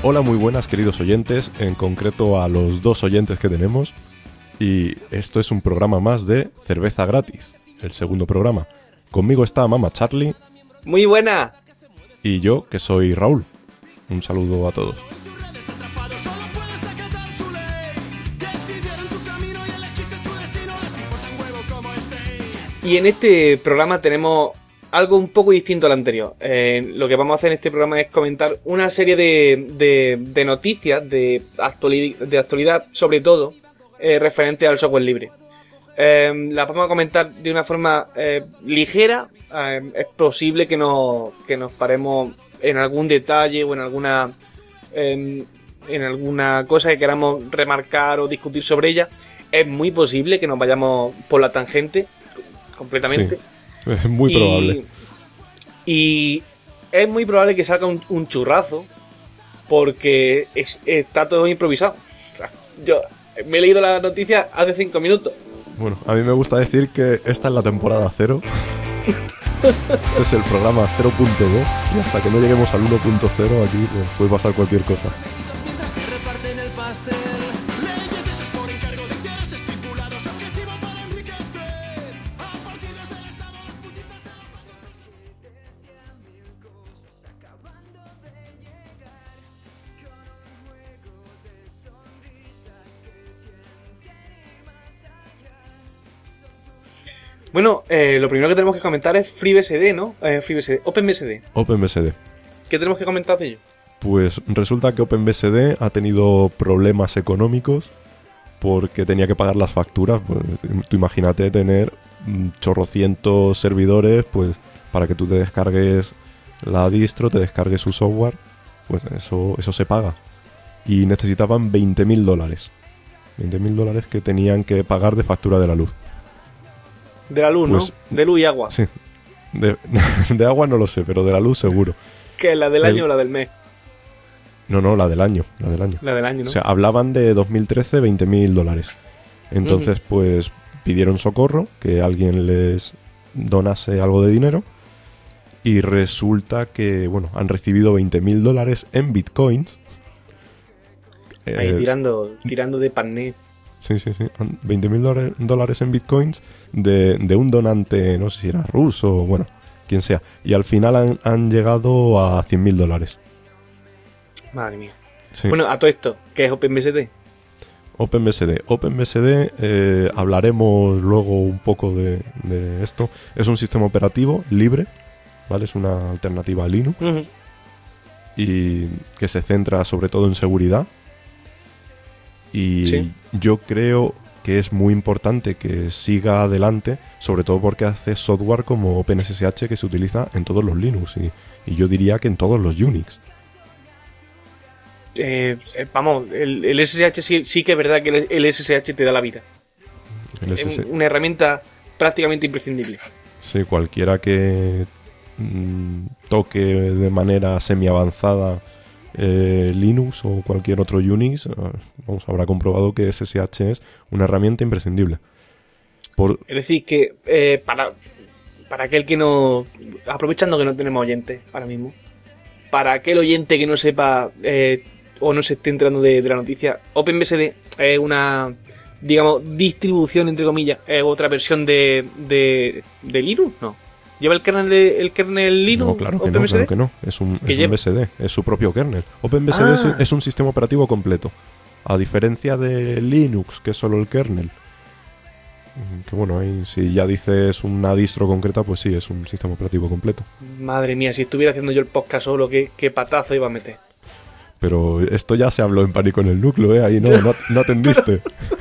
Hola, muy buenas queridos oyentes, en concreto a los 2 oyentes que tenemos. Y esto es un programa más de Cerveza Gratis, el segundo programa. Conmigo está Mama Charlie. Muy buena. Y yo, que soy Raúl. Un saludo a todos. Y en este programa tenemos algo un poco distinto al anterior. Lo que vamos a hacer en este programa es comentar una serie de noticias de actualidad, sobre todo referente al software libre. Las vamos a comentar de una forma ligera. Es posible que nos paremos en algún detalle o en alguna cosa que queramos remarcar o discutir sobre ella. Es muy posible que nos vayamos por la tangente completamente. Sí, es muy probable. Y es muy probable que salga un churrazo, porque está todo improvisado. O sea, yo me he leído la noticia hace 5 minutos. Bueno, a mí me gusta decir que esta es la temporada 0. Este es el programa 0.2 y hasta que no lleguemos al 1.0 aquí pues, puede pasar cualquier cosa. Bueno, lo primero que tenemos que comentar es FreeBSD, ¿no? OpenBSD. OpenBSD. ¿Qué tenemos que comentar de ello? Pues resulta que OpenBSD ha tenido problemas económicos porque tenía que pagar las facturas. Pues, tú imagínate tener chorrocientos servidores pues para que tú te descargues la distro, te descargues su software, pues eso se paga. Y necesitaban $20.000. $20.000 que tenían que pagar de factura de la luz. De la luz, pues, ¿no? De luz y agua. Sí. De agua no lo sé, pero de la luz seguro. ¿Qué? ¿La del año o la del mes? No, la del año. La del año, ¿no? O sea, hablaban de 2013 $20.000. Entonces, pues, pidieron socorro, que alguien les donase algo de dinero. Y resulta que, bueno, han recibido $20.000 en bitcoins. Ahí tirando de pané. Sí. $20.000 en bitcoins de un donante, no sé si era ruso o bueno, quien sea. Y al final han llegado a $100.000. Madre mía. Sí. Bueno, a todo esto, ¿qué es OpenBSD? OpenBSD, hablaremos luego un poco de esto. Es un sistema operativo libre, ¿vale? Es una alternativa a Linux. Y que se centra sobre todo en seguridad. Y sí, yo creo que es muy importante que siga adelante, sobre todo porque hace software como OpenSSH que se utiliza en todos los Linux y yo diría que en todos los Unix. Vamos, el SSH sí que es verdad que el SSH te da la vida. Es una herramienta prácticamente imprescindible. Sí, cualquiera que toque de manera semi-avanzada Linux o cualquier otro Unix, habrá comprobado que SSH es una herramienta imprescindible. Es decir, que para aquel que no... Aprovechando que no tenemos oyentes ahora mismo, para aquel oyente que no sepa o no se esté enterando de la noticia, OpenBSD es una, digamos, distribución, entre comillas, otra versión de Linux, ¿no? ¿Lleva el kernel Linux? No, claro que no. Es un BSD, es su propio kernel. OpenBSD es un sistema operativo completo. A diferencia de Linux, que es solo el kernel. Que bueno, ahí si ya dices una distro concreta, pues sí, es un sistema operativo completo. Madre mía, si estuviera haciendo yo el podcast solo, qué patazo iba a meter. Pero esto ya se habló en Pánico en el Núcleo, ¿eh? Ahí no atendiste.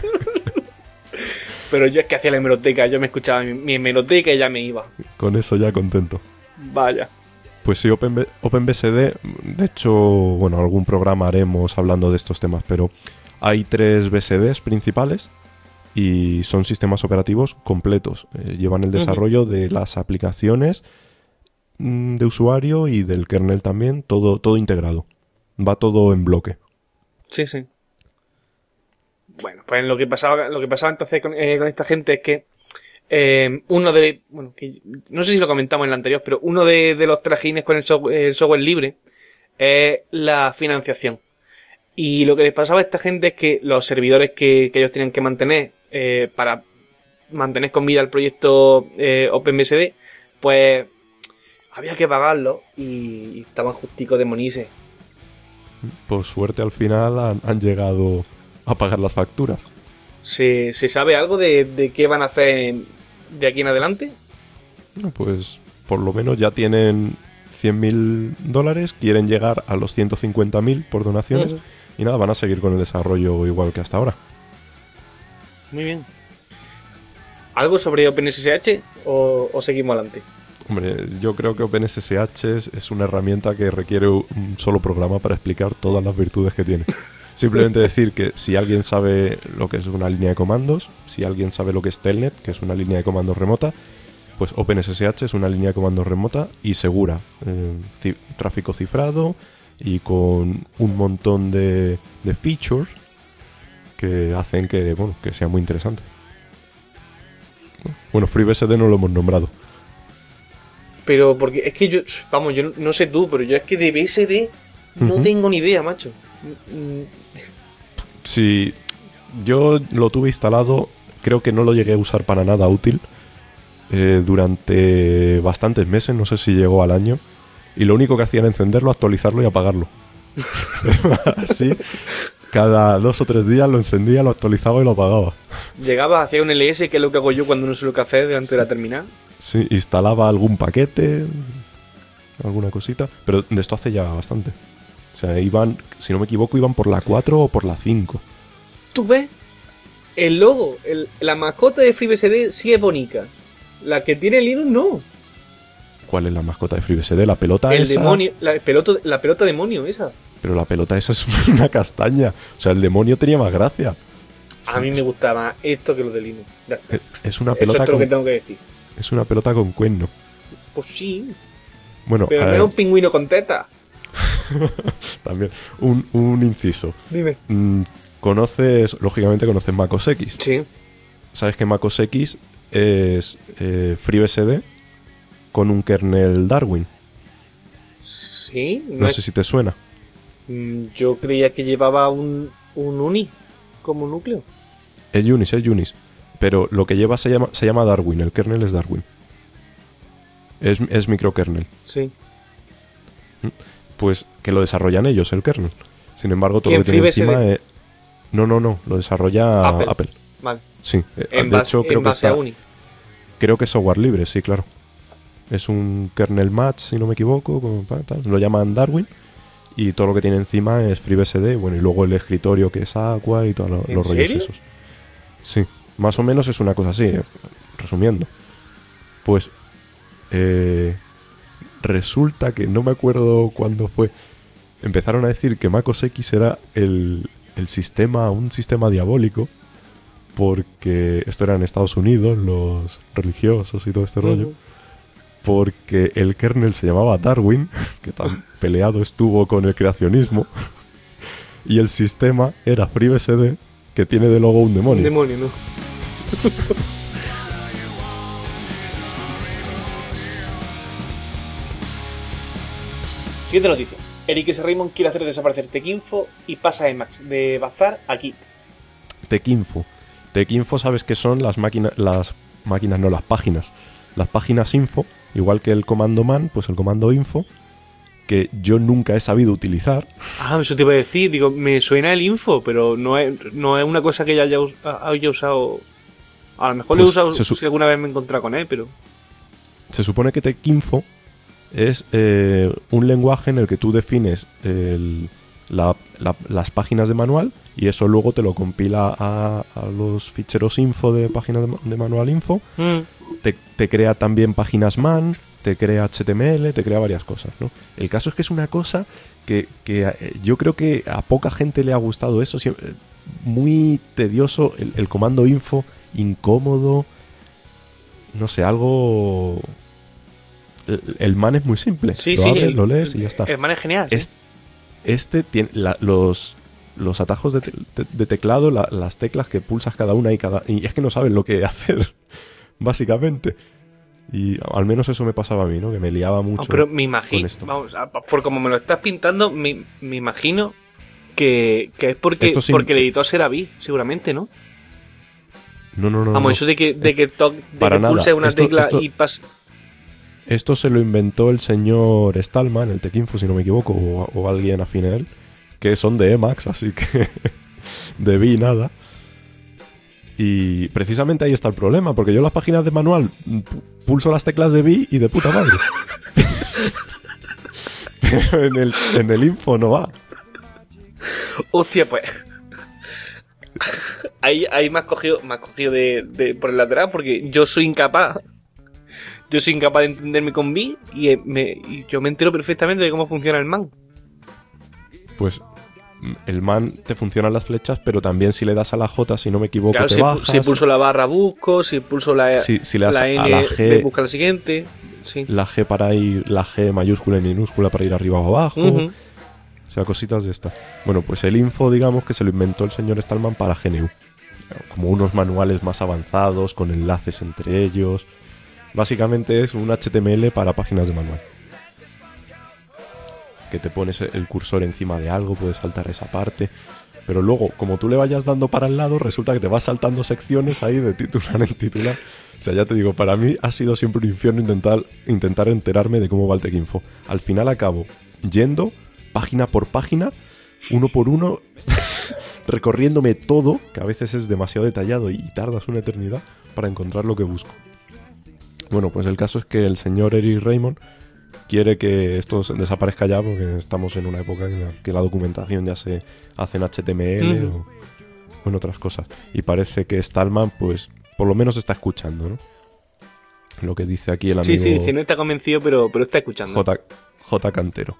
Pero yo es que hacía la hemeroteca, yo me escuchaba mi hemeroteca y ya me iba. Con eso ya contento. Vaya. Pues sí, OpenBSD, de hecho, bueno, algún programa haremos hablando de estos temas, pero hay 3 BSDs principales y son sistemas operativos completos. Llevan el desarrollo de las aplicaciones de usuario y del kernel también, todo integrado. Va todo en bloque. Sí. Bueno, pues lo que pasaba entonces con esta gente es que que no sé si lo comentamos en el anterior, pero uno de los trajines con el software libre es la financiación. Y lo que les pasaba a esta gente es que los servidores que ellos tenían que mantener para mantener con vida el proyecto OpenBSD, pues había que pagarlo y estaban justicos de monises. Por suerte al final han llegado a pagar las facturas. ¿Se sabe algo de qué van a hacer de aquí en adelante? Pues por lo menos ya tienen $100.000, quieren llegar a los 150.000 por donaciones. Y nada, van a seguir con el desarrollo igual que hasta ahora. Muy bien. ¿Algo sobre OpenSSH o seguimos adelante? Hombre, yo creo que OpenSSH es una herramienta que requiere un solo programa para explicar todas las virtudes que tiene. Simplemente decir que si alguien sabe lo que es una línea de comandos, si alguien sabe lo que es Telnet, que es una línea de comandos remota, pues OpenSSH es una línea de comandos remota y segura. Tráfico cifrado y con un montón de features que hacen que sea muy interesante. Bueno, FreeBSD no lo hemos nombrado. Pero porque es que yo no sé tú, pero yo es que de BSD no tengo ni idea, macho. Si yo lo tuve instalado, creo que no lo llegué a usar para nada útil durante bastantes meses, no sé si llegó al año, y lo único que hacía era encenderlo, actualizarlo y apagarlo. Así, cada 2 o 3 días lo encendía, lo actualizaba y lo apagaba. Llegaba, hacía un LS, que es lo que hago yo cuando no sé lo que hacer delante de la terminal. Sí, instalaba algún paquete, alguna cosita, pero de esto hace ya bastante. O sea, iban, si no me equivoco, iban por la 4 o por la 5. ¿Tú ves? El logo, la mascota de FreeBSD sí es bonita. La que tiene Linux no. ¿Cuál es la mascota de FreeBSD? ¿La pelota el esa? Demonio, la pelota demonio esa. Pero la pelota esa es una castaña. O sea, el demonio tenía más gracia. A mí me gusta más esto que lo de Linux. Es una pelota. Eso es todo lo que tengo que decir. Es una pelota con cuerno. Pues sí. Bueno, pero no es un pingüino con teta. También. Un inciso. Dime. Lógicamente conoces MacOS X. Sí. ¿Sabes que MacOS X es FreeBSD con un kernel Darwin? Sí. No sé si te suena. Yo creía que llevaba un Uni como núcleo. Es Unis. Pero lo que lleva se llama Darwin. El kernel es Darwin. Es microkernel. Sí. Pues que lo desarrollan ellos, el kernel. Sin embargo, todo lo que tiene encima es... No. Lo desarrolla Apple. Vale. Sí. De hecho, creo que está... Creo que es software libre, sí, claro. Es un kernel match, si no me equivoco. Lo llaman Darwin. Y todo lo que tiene encima es FreeBSD. Bueno, y luego el escritorio que es Aqua y todos los rollos esos. Sí. Más o menos es una cosa así, resumiendo. Pues resulta que no me acuerdo cuándo fue. Empezaron a decir que MacOS X era un sistema diabólico, porque esto era en Estados Unidos, los religiosos y todo este rollo. Porque el kernel se llamaba Darwin, que tan peleado estuvo con el creacionismo, y el sistema era FreeBSD, que tiene de logo un demonio. Un demonio, ¿no? Siguiente noticia. Eric S. Raymond quiere hacer desaparecer Techinfo y pasa de Bazar a Git. Techinfo, ¿sabes qué son? Las páginas. Las páginas info, igual que el comando man, pues el comando info, que yo nunca he sabido utilizar. Ah, eso te iba a decir, digo, me suena el info, pero no es una cosa que ya haya usado. A lo mejor pues lo he usado si alguna vez me he encontrado con él, pero... Se supone que Techinfo es un lenguaje en el que tú defines las páginas de manual y eso luego te lo compila a los ficheros info de páginas de manual info. Te crea también páginas man, te crea HTML, te crea varias cosas, ¿no? El caso es que es una cosa que yo creo que a poca gente le ha gustado eso. Muy tedioso el comando info, incómodo, no sé, algo... El man es muy simple. Sí, abres, lo lees y ya está. El man es genial. Este tiene los atajos de teclado, las teclas que pulsas cada una y es que no sabes lo que hacer, básicamente. Y al menos eso me pasaba a mí, ¿no? Que me liaba mucho. Pero me imagino, con esto. Vamos, por como me lo estás pintando, me imagino que es porque el editor será Vi, seguramente, ¿no? No. Vamos, eso de que pulse una tecla y pasa. Esto se lo inventó el señor Stallman, el Techinfo, si no me equivoco, o alguien afín a él, que son de Emacs, así que de Vi nada. Y precisamente ahí está el problema, porque yo en las páginas de manual pulso las teclas de Vi y de puta madre. Pero en el info no va. Hostia, pues. Ahí me has cogido de por el lateral, porque yo soy incapaz. Yo soy incapaz de entenderme con Vi y yo me entero perfectamente de cómo funciona el man. Pues el man te funcionan las flechas, pero también si le das a la J, si no me equivoco, claro, te bajas. Si pulso la barra busco, si pulso la si le das la a N, la G, busca la siguiente. Sí. La G para ir, la G mayúscula y minúscula para ir arriba o abajo. O sea, cositas de estas. Bueno, pues el info, digamos que se lo inventó el señor Stallman para GNU. Como unos manuales más avanzados, con enlaces entre ellos. Básicamente es un HTML para páginas de manual. Que te pones el cursor encima de algo, puedes saltar esa parte. Pero luego, como tú le vayas dando para el lado, resulta que te vas saltando secciones ahí de titular en titular. O sea, ya te digo, para mí ha sido siempre un infierno intentar enterarme de cómo va el Techinfo. Al final acabo yendo página por página, uno por uno, recorriéndome todo, que a veces es demasiado detallado y tardas una eternidad para encontrar lo que busco. Bueno, pues el caso es que el señor Eric Raymond quiere que esto desaparezca ya, porque estamos en una época en la que la documentación ya se hace en HTML o en otras cosas. Y parece que Stallman, pues, por lo menos está escuchando, ¿no? Lo que dice aquí el amigo... Sí, dice, no está convencido, pero está escuchando. J. Cantero.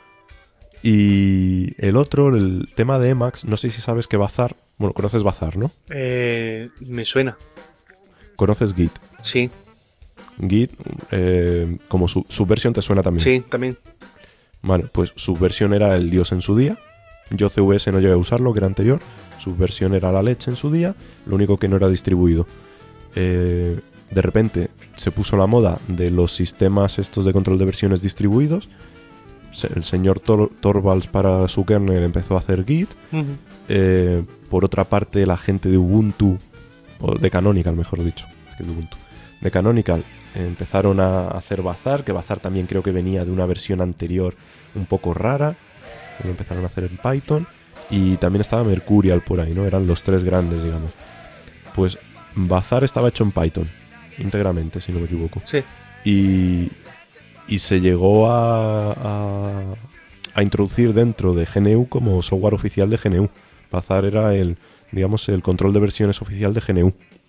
Y el otro, el tema de Emacs, no sé si sabes que Bazaar... Bueno, conoces Bazaar, ¿no? Me suena. ¿Conoces Git? Sí. Git, como Subversion te suena también. Sí, también. Bueno, pues Subversion era el dios en su día. Yo CVS no llegué a usarlo, que era anterior. Subversion era la leche en su día, lo único que no era distribuido. De repente se puso la moda de los sistemas estos de control de versiones distribuidos. El señor Torvalds para su kernel empezó a hacer Git. Por otra parte, la gente de Ubuntu, o de Canonical mejor dicho, que de Ubuntu, de Canonical, empezaron a hacer Bazaar, que Bazaar también creo que venía de una versión anterior un poco rara, lo empezaron a hacer en Python, y también estaba Mercurial por ahí, ¿no? Eran los tres grandes, digamos. Pues Bazaar estaba hecho en Python, íntegramente, si no me equivoco. Sí. Y se llegó a introducir dentro de GNU como software oficial de GNU. Bazaar era el control de versiones oficial de GNU.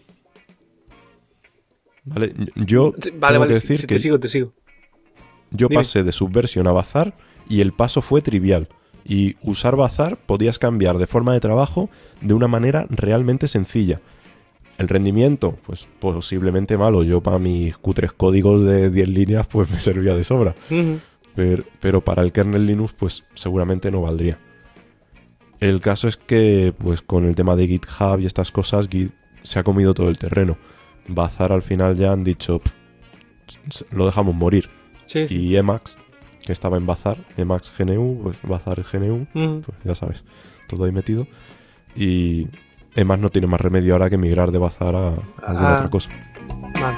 Vale, yo tengo que decir que te sigo. Yo Dime. pasé de Subversion a Bazaar y el paso fue trivial. Y usar Bazaar podías cambiar de forma de trabajo de una manera realmente sencilla. El rendimiento, pues posiblemente malo. Yo para mis cutres códigos de 10 líneas pues me servía de sobra. Pero para el kernel Linux pues seguramente no valdría. El caso es que pues con el tema de GitHub y estas cosas, Git se ha comido todo el terreno. Bazaar al final ya han dicho lo dejamos morir. Sí. Y Emacs, que estaba en Bazaar, Emacs GNU, pues Bazaar GNU, pues ya sabes, todo ahí metido. Y Emacs no tiene más remedio ahora que migrar de Bazaar a alguna otra cosa. Vale.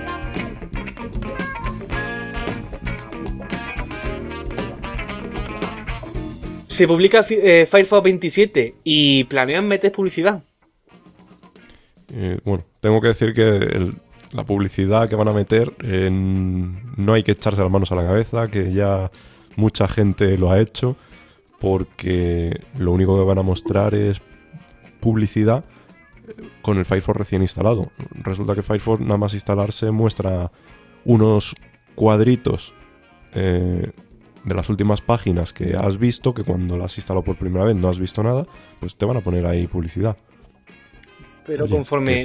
Se publica Firefox 27 y planean meter publicidad. Bueno, tengo que decir que la publicidad que van a meter no hay que echarse las manos a la cabeza, que ya mucha gente lo ha hecho, porque lo único que van a mostrar es publicidad con el Firefox recién instalado. Resulta que Firefox nada más instalarse muestra unos cuadritos de las últimas páginas que has visto, que cuando las has instalado por primera vez no has visto nada, pues te van a poner ahí publicidad. Pero oye, conforme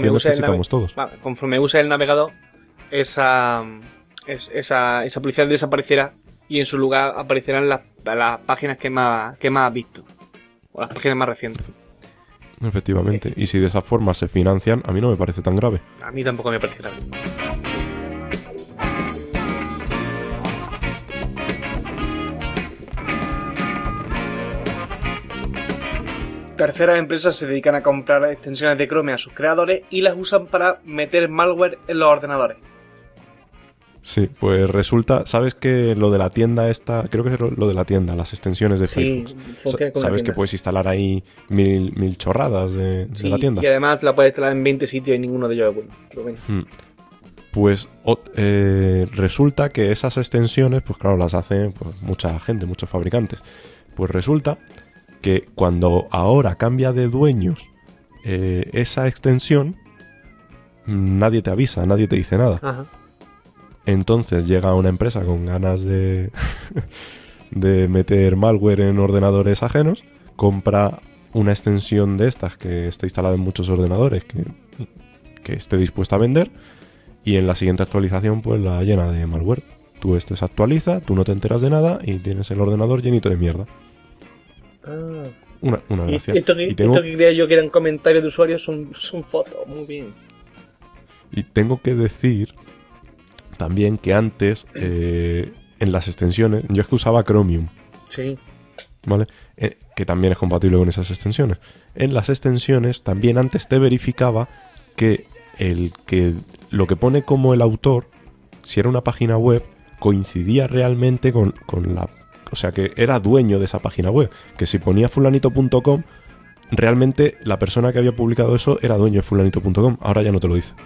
use el navegador, esa publicidad desaparecerá y en su lugar aparecerán las páginas que más has visto, o las páginas más recientes. Efectivamente. Y si de esa forma se financian, a mí no me parece tan grave. A mí tampoco me parece grave. Terceras empresas se dedican a comprar extensiones de Chrome a sus creadores y las usan para meter malware en los ordenadores. Sí, pues resulta, ¿sabes que lo de la tienda esta, creo que es lo de la tienda, las extensiones de Firefox? ¿Sabes que puedes instalar ahí mil chorradas de la tienda? Y además la puedes instalar en 20 sitios y ninguno de ellos es bueno. Pues resulta que esas extensiones, pues claro, las hace pues, mucha gente, muchos fabricantes. Pues resulta que cuando ahora cambia de dueños esa extensión, nadie te avisa, nadie te dice nada. Ajá. Entonces llega una empresa con ganas de meter malware en ordenadores ajenos, compra una extensión de estas que está instalada en muchos ordenadores que esté dispuesta a vender, y en la siguiente actualización pues la llena de malware. Tú se actualiza, tú no te enteras de nada y tienes el ordenador llenito de mierda. Ah. Una gracia. Esto que creía yo que eran comentarios de usuarios son fotos, muy bien. Y tengo que decir también que antes en las extensiones, yo es que usaba Chromium. Sí. ¿Vale? Que también es compatible con esas extensiones. En las extensiones también antes te verificaba que lo que pone como el autor, si era una página web, coincidía realmente con la... O sea, que era dueño de esa página web. Que si ponía fulanito.com, realmente la persona que había publicado eso era dueño de fulanito.com. Ahora ya no te lo dice.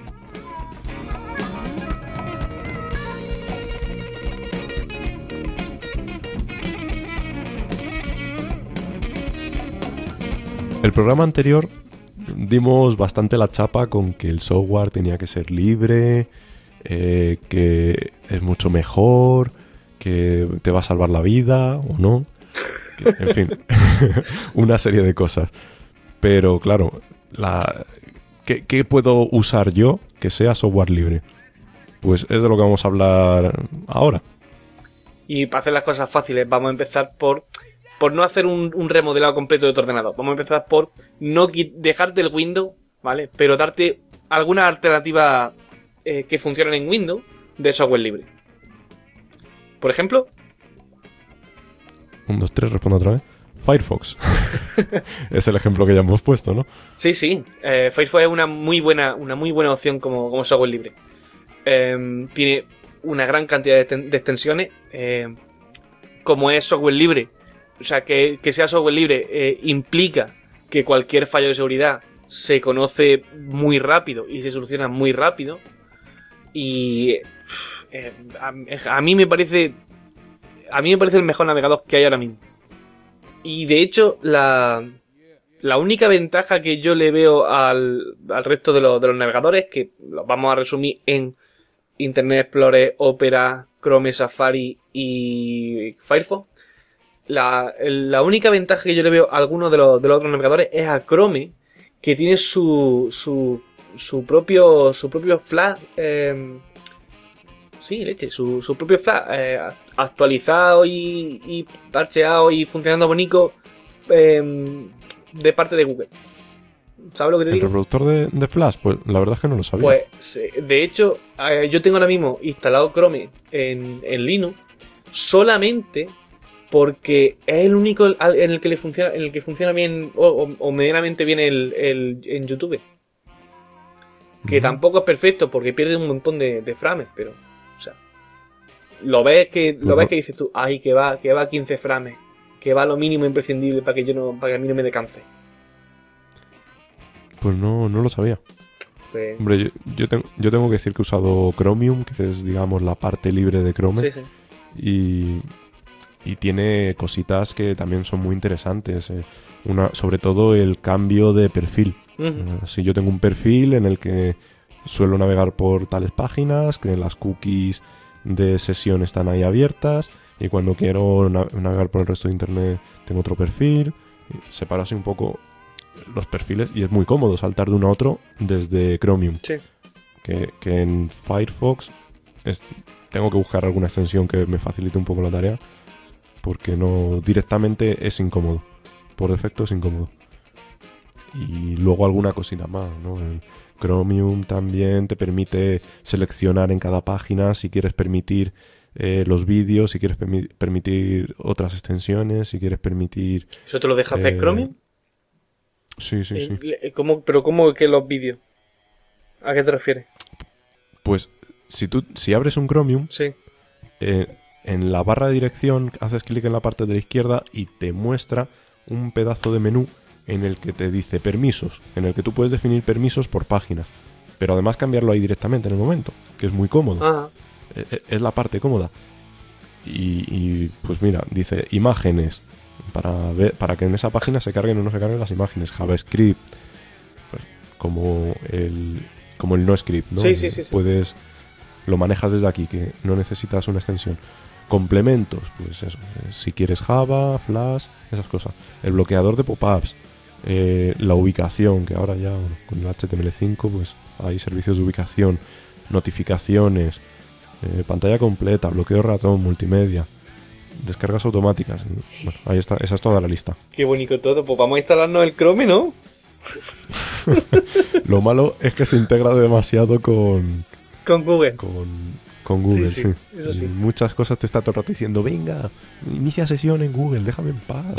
El programa anterior dimos bastante la chapa con que el software tenía que ser libre, que es mucho mejor, que te va a salvar la vida o no. En fin, una serie de cosas. Pero claro, ¿qué puedo usar yo que sea software libre? Pues es de lo que vamos a hablar ahora. Y para hacer las cosas fáciles, vamos a empezar por no hacer un remodelado completo de tu ordenador. Vamos a empezar por no dejarte el Windows, ¿vale? Pero darte alguna alternativa que funcionen en Windows de software libre. Por ejemplo... 1, 2, 3, respondo otra vez. Firefox. Es el ejemplo que ya hemos puesto, ¿no? Sí. Firefox es una muy buena opción como software libre. Tiene una gran cantidad de extensiones. Como es software libre, o sea, que sea software libre implica que cualquier fallo de seguridad se conoce muy rápido y se soluciona muy rápido. Y a mí me parece el mejor navegador que hay ahora mismo. Y de hecho, la única ventaja que yo le veo al resto de los navegadores, que los vamos a resumir en Internet Explorer, Opera, Chrome, Safari y Firefox. La única ventaja que yo le veo a algunos de los otros navegadores es a Chrome, que tiene su propio flash. Su propio flash actualizado y parcheado y funcionando bonito de parte de Google. ¿Sabes lo que te digo? ¿El reproductor de Flash? Pues la verdad es que no lo sabía. Pues de hecho, yo tengo ahora mismo instalado Chrome en Linux solamente porque es el único en el que funciona bien o medianamente bien en YouTube. Que tampoco es perfecto porque pierde un montón de frames, pero o sea, lo ves que dices tú, ay, que va a 15 frames, que va a lo mínimo imprescindible para que a mí no me descanse. Pues no lo sabía. Pues... Hombre, yo tengo que decir que he usado Chromium, que es, digamos, la parte libre de Chrome. Sí. Y tiene cositas que también son muy interesantes. Sobre todo el cambio de perfil. Uh-huh. Si yo tengo un perfil en el que suelo navegar por tales páginas, que las cookies de sesión están ahí abiertas, y cuando quiero navegar por el resto de internet tengo otro perfil. Separo así un poco los perfiles y es muy cómodo saltar de uno a otro desde Chromium. Sí. Que en Firefox tengo que buscar alguna extensión que me facilite un poco la tarea, porque no directamente es incómodo. Por defecto es incómodo. Y luego alguna cosita más, ¿no? En Chromium también te permite seleccionar en cada página si quieres permitir los vídeos, si quieres permitir otras extensiones, si quieres permitir... ¿Eso te lo deja hacer Chromium? Sí, sí, sí. ¿Pero cómo que los vídeos? ¿A qué te refieres? Pues si abres un Chromium, Sí. en la barra de dirección haces clic en la parte de la izquierda y te muestra un pedazo de menú en el que te dice permisos, en el que tú puedes definir permisos por páginas, pero además cambiarlo ahí directamente en el momento, que es muy cómodo. Ajá. Es la parte cómoda. Y pues mira, dice imágenes, para que en esa página se carguen o no se carguen las imágenes, JavaScript, pues como el no script, ¿no? Sí. Lo manejas desde aquí, que no necesitas una extensión. Complementos, pues eso, si quieres Java, Flash, esas cosas. El bloqueador de pop-ups, la ubicación, que ahora ya con el HTML5 pues hay servicios de ubicación, notificaciones, pantalla completa, bloqueo ratón, multimedia, descargas automáticas. Y, bueno, ahí está, esa es toda la lista. Qué bonito todo, pues vamos a instalarnos el Chrome, ¿no? Lo malo es que se integra demasiado con Google. Con Google, Sí, sí. eso sí. Y muchas cosas te está todo el rato diciendo, venga, inicia sesión en Google, déjame en paz.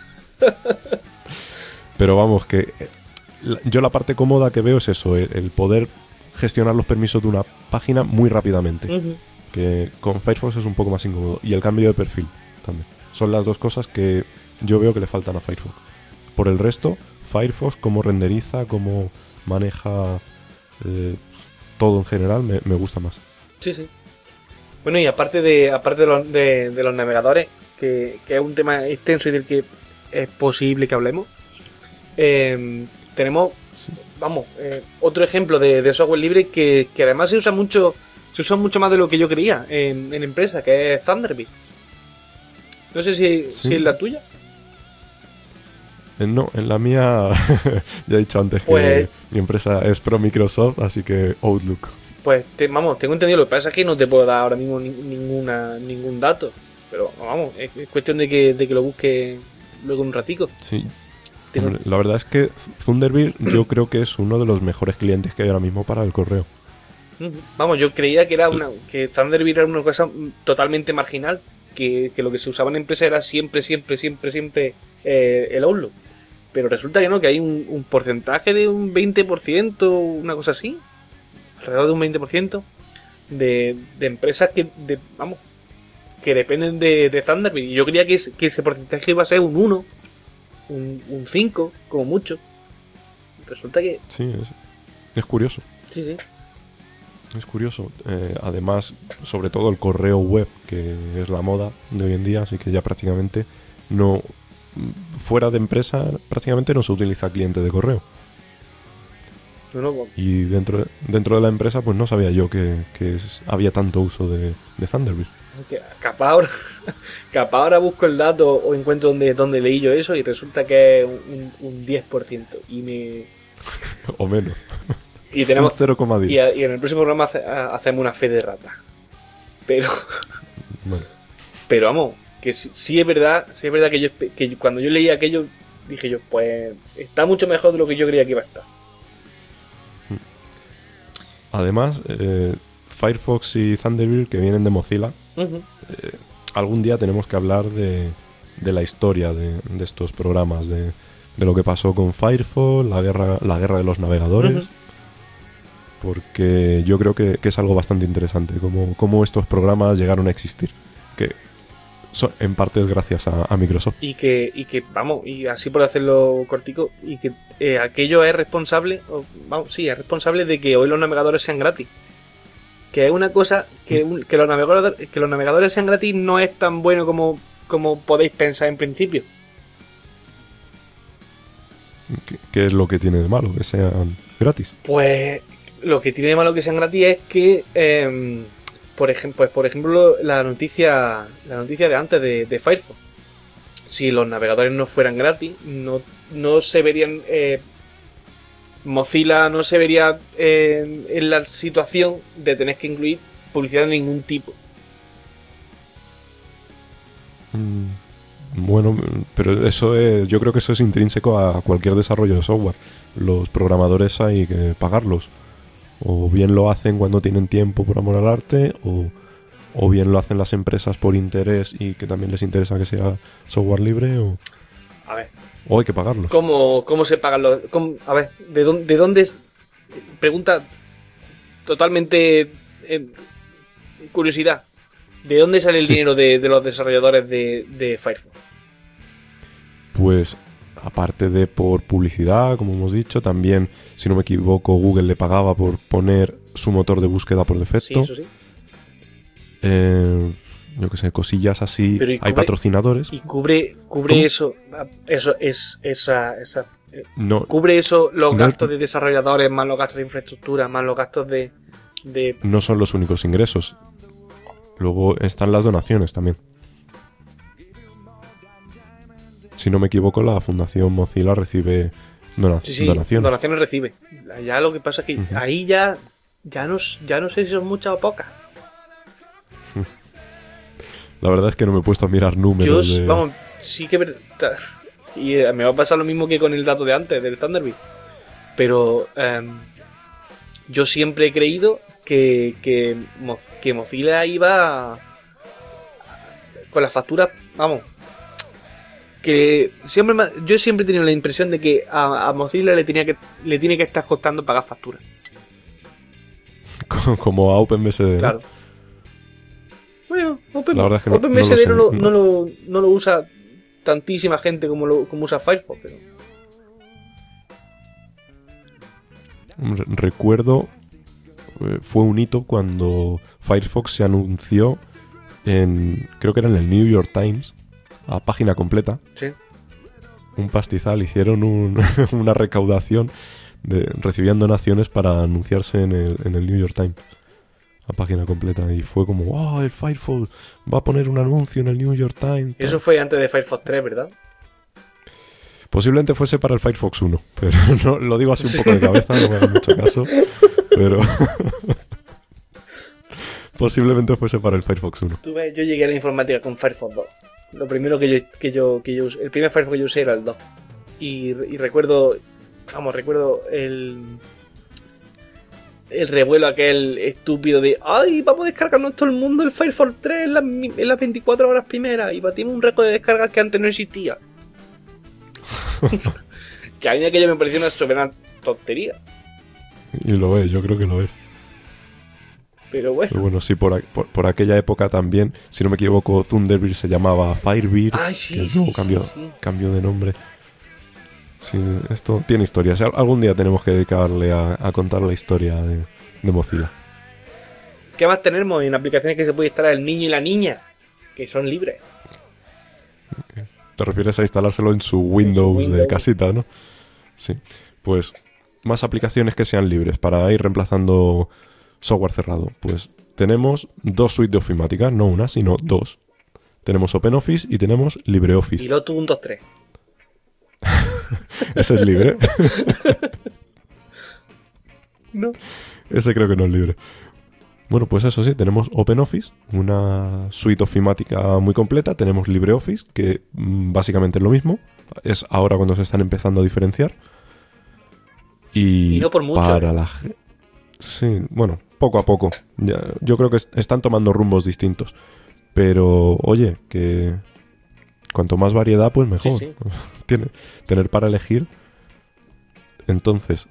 Pero vamos, que yo la parte cómoda que veo es eso, el poder gestionar los permisos de una página muy rápidamente. Uh-huh. Que con Firefox es un poco más incómodo. Y el cambio de perfil también. Son las dos cosas que yo veo que le faltan a Firefox. Por el resto, Firefox, cómo renderiza, cómo maneja todo en general, me gusta más. Sí. Bueno, y aparte de los navegadores, que es un tema extenso y del que es posible que hablemos, tenemos, otro ejemplo de software libre que además se usa mucho más de lo que yo creía en empresa, que es Thunderbird. No sé si es la tuya. No, en la mía ya he dicho antes pues, que mi empresa es pro Microsoft, así que Outlook. Pues tengo entendido. Lo que pasa es que no te puedo dar ahora mismo ningún dato. Pero vamos, es cuestión de que lo busque luego un ratico. Sí. Hombre, la verdad es que Thunderbird yo creo que es uno de los mejores clientes que hay ahora mismo para el correo. Vamos, yo creía que que Thunderbird era una cosa totalmente marginal, que lo que se usaba en empresa era siempre el Outlook. Pero resulta que no, que hay un porcentaje de un 20%, una cosa así, alrededor de un 20% de empresas que dependen de Thunderbird. Y yo creía que ese porcentaje iba a ser un 1, un 5, como mucho. Resulta que... Sí, es curioso. Sí. Es curioso. Además, sobre todo el correo web, que es la moda de hoy en día, así que ya prácticamente no... Fuera de empresa prácticamente no se utiliza cliente de correo. Y dentro de la empresa pues no sabía yo que había tanto uso de Thunderbird. Capaz ahora busco el dato o encuentro donde leí yo eso y resulta que es un 10% o menos. Y tenemos un 0,10. Y en el próximo programa hacemos una fe de rata. Pero bueno. Pero vamos, que sí es verdad que cuando yo leí aquello dije yo, pues está mucho mejor de lo que yo creía que iba a estar. Además, Firefox y Thunderbird, que vienen de Mozilla, algún día tenemos que hablar de la historia de estos programas, de lo que pasó con Firefox, la guerra de los navegadores, porque yo creo que es algo bastante interesante, cómo estos programas llegaron a existir, que en parte es gracias a Microsoft. Y que vamos, y así por hacerlo cortico, y que aquello es responsable, es responsable de que hoy los navegadores sean gratis. Que es una cosa que los navegadores sean gratis no es tan bueno como podéis pensar en principio. ¿Qué es lo que tiene de malo que sean gratis? Pues lo que tiene de malo que sean gratis es que por ejemplo la noticia de antes de Firefox, si los navegadores no fueran gratis, no se verían Mozilla no se vería en la situación de tener que incluir publicidad de ningún tipo. Bueno, pero yo creo que eso es intrínseco a cualquier desarrollo de software. Los programadores hay que pagarlos. O bien lo hacen cuando tienen tiempo por amor al arte, o bien lo hacen las empresas por interés y que también les interesa que sea software libre. A ver. O hay que pagarlos. ¿Cómo se pagan los...? A ver, ¿de dónde pregunta totalmente curiosidad. ¿De dónde sale el dinero de los desarrolladores de Firefox? Pues aparte de por publicidad, como hemos dicho, también, si no me equivoco, Google le pagaba por poner su motor de búsqueda por defecto. Sí, eso sí. Yo qué sé, cosillas así. Hay patrocinadores. ¿Y cubre eso? No, ¿Cubre eso los gastos de desarrolladores, más los gastos de infraestructura, más los gastos de...? No son los únicos ingresos. Luego están las donaciones también. Si no me equivoco, la Fundación Mozilla recibe donaciones. Donaciones recibe. Ya lo que pasa es que ahí ya no sé si son muchas o pocas. La verdad es que no me he puesto a mirar números. Vamos, sí que... Y me va a pasar lo mismo que con el dato de antes, del Thunderbird. Pero yo siempre he creído que Mozilla iba con las facturas, vamos, que yo siempre he tenido la impresión de que a Mozilla le tiene que estar costando pagar facturas. Como a OpenBSD. Claro. Bueno, OpenBSD no lo usa tantísima gente como usa Firefox, pero... Recuerdo, fue un hito cuando Firefox se anunció creo que era en el New York Times, a página completa. Sí. Un pastizal, hicieron una recaudación, recibían donaciones para anunciarse en el New York Times, a página completa, y fue como, el Firefox va a poner un anuncio en el New York Times. Eso fue antes de Firefox 3, ¿verdad? Posiblemente fuese para el Firefox 1, pero no, lo digo así un poco de cabeza, no me hagan mucho caso, pero posiblemente fuese para el Firefox 1. Tú ves, yo llegué a la informática con Firefox 2. Lo primero que yo usé, el primer Firefox que yo usé era el 2. Y recuerdo el revuelo aquel estúpido de ¡ay, vamos a descargarnos todo el mundo el Firefox 3 en las 24 horas primeras! Y batimos un récord de descargas que antes no existía. Que a mí aquello me pareció una soberana tontería. Y lo es, yo creo que lo es. Pero bueno, sí, por aquella época también, si no me equivoco, Thunderbird se llamaba Firebird. Ay, sí, que luego cambió de nombre. Sí, esto tiene historia. O sea, algún día tenemos que dedicarle a contar la historia de Mozilla. ¿Qué más tenemos en aplicaciones que se puede instalar el niño y la niña? Que son libres. ¿Te refieres a instalárselo en su Windows de casita, no? Sí. Pues más aplicaciones que sean libres para ir reemplazando software cerrado. Pues tenemos dos suites de ofimática, no una, sino dos. Tenemos OpenOffice y tenemos LibreOffice. Y Lotus 123. ¿Ese es libre? No. Ese creo que no es libre. Bueno, pues eso sí, tenemos OpenOffice, una suite ofimática muy completa. Tenemos LibreOffice, que básicamente es lo mismo. Es ahora cuando se están empezando a diferenciar. Y no por mucho. Sí, bueno, poco a poco. Yo creo que están tomando rumbos distintos. Pero, oye, que cuanto más variedad, pues mejor. Sí. Tener para elegir. Entonces,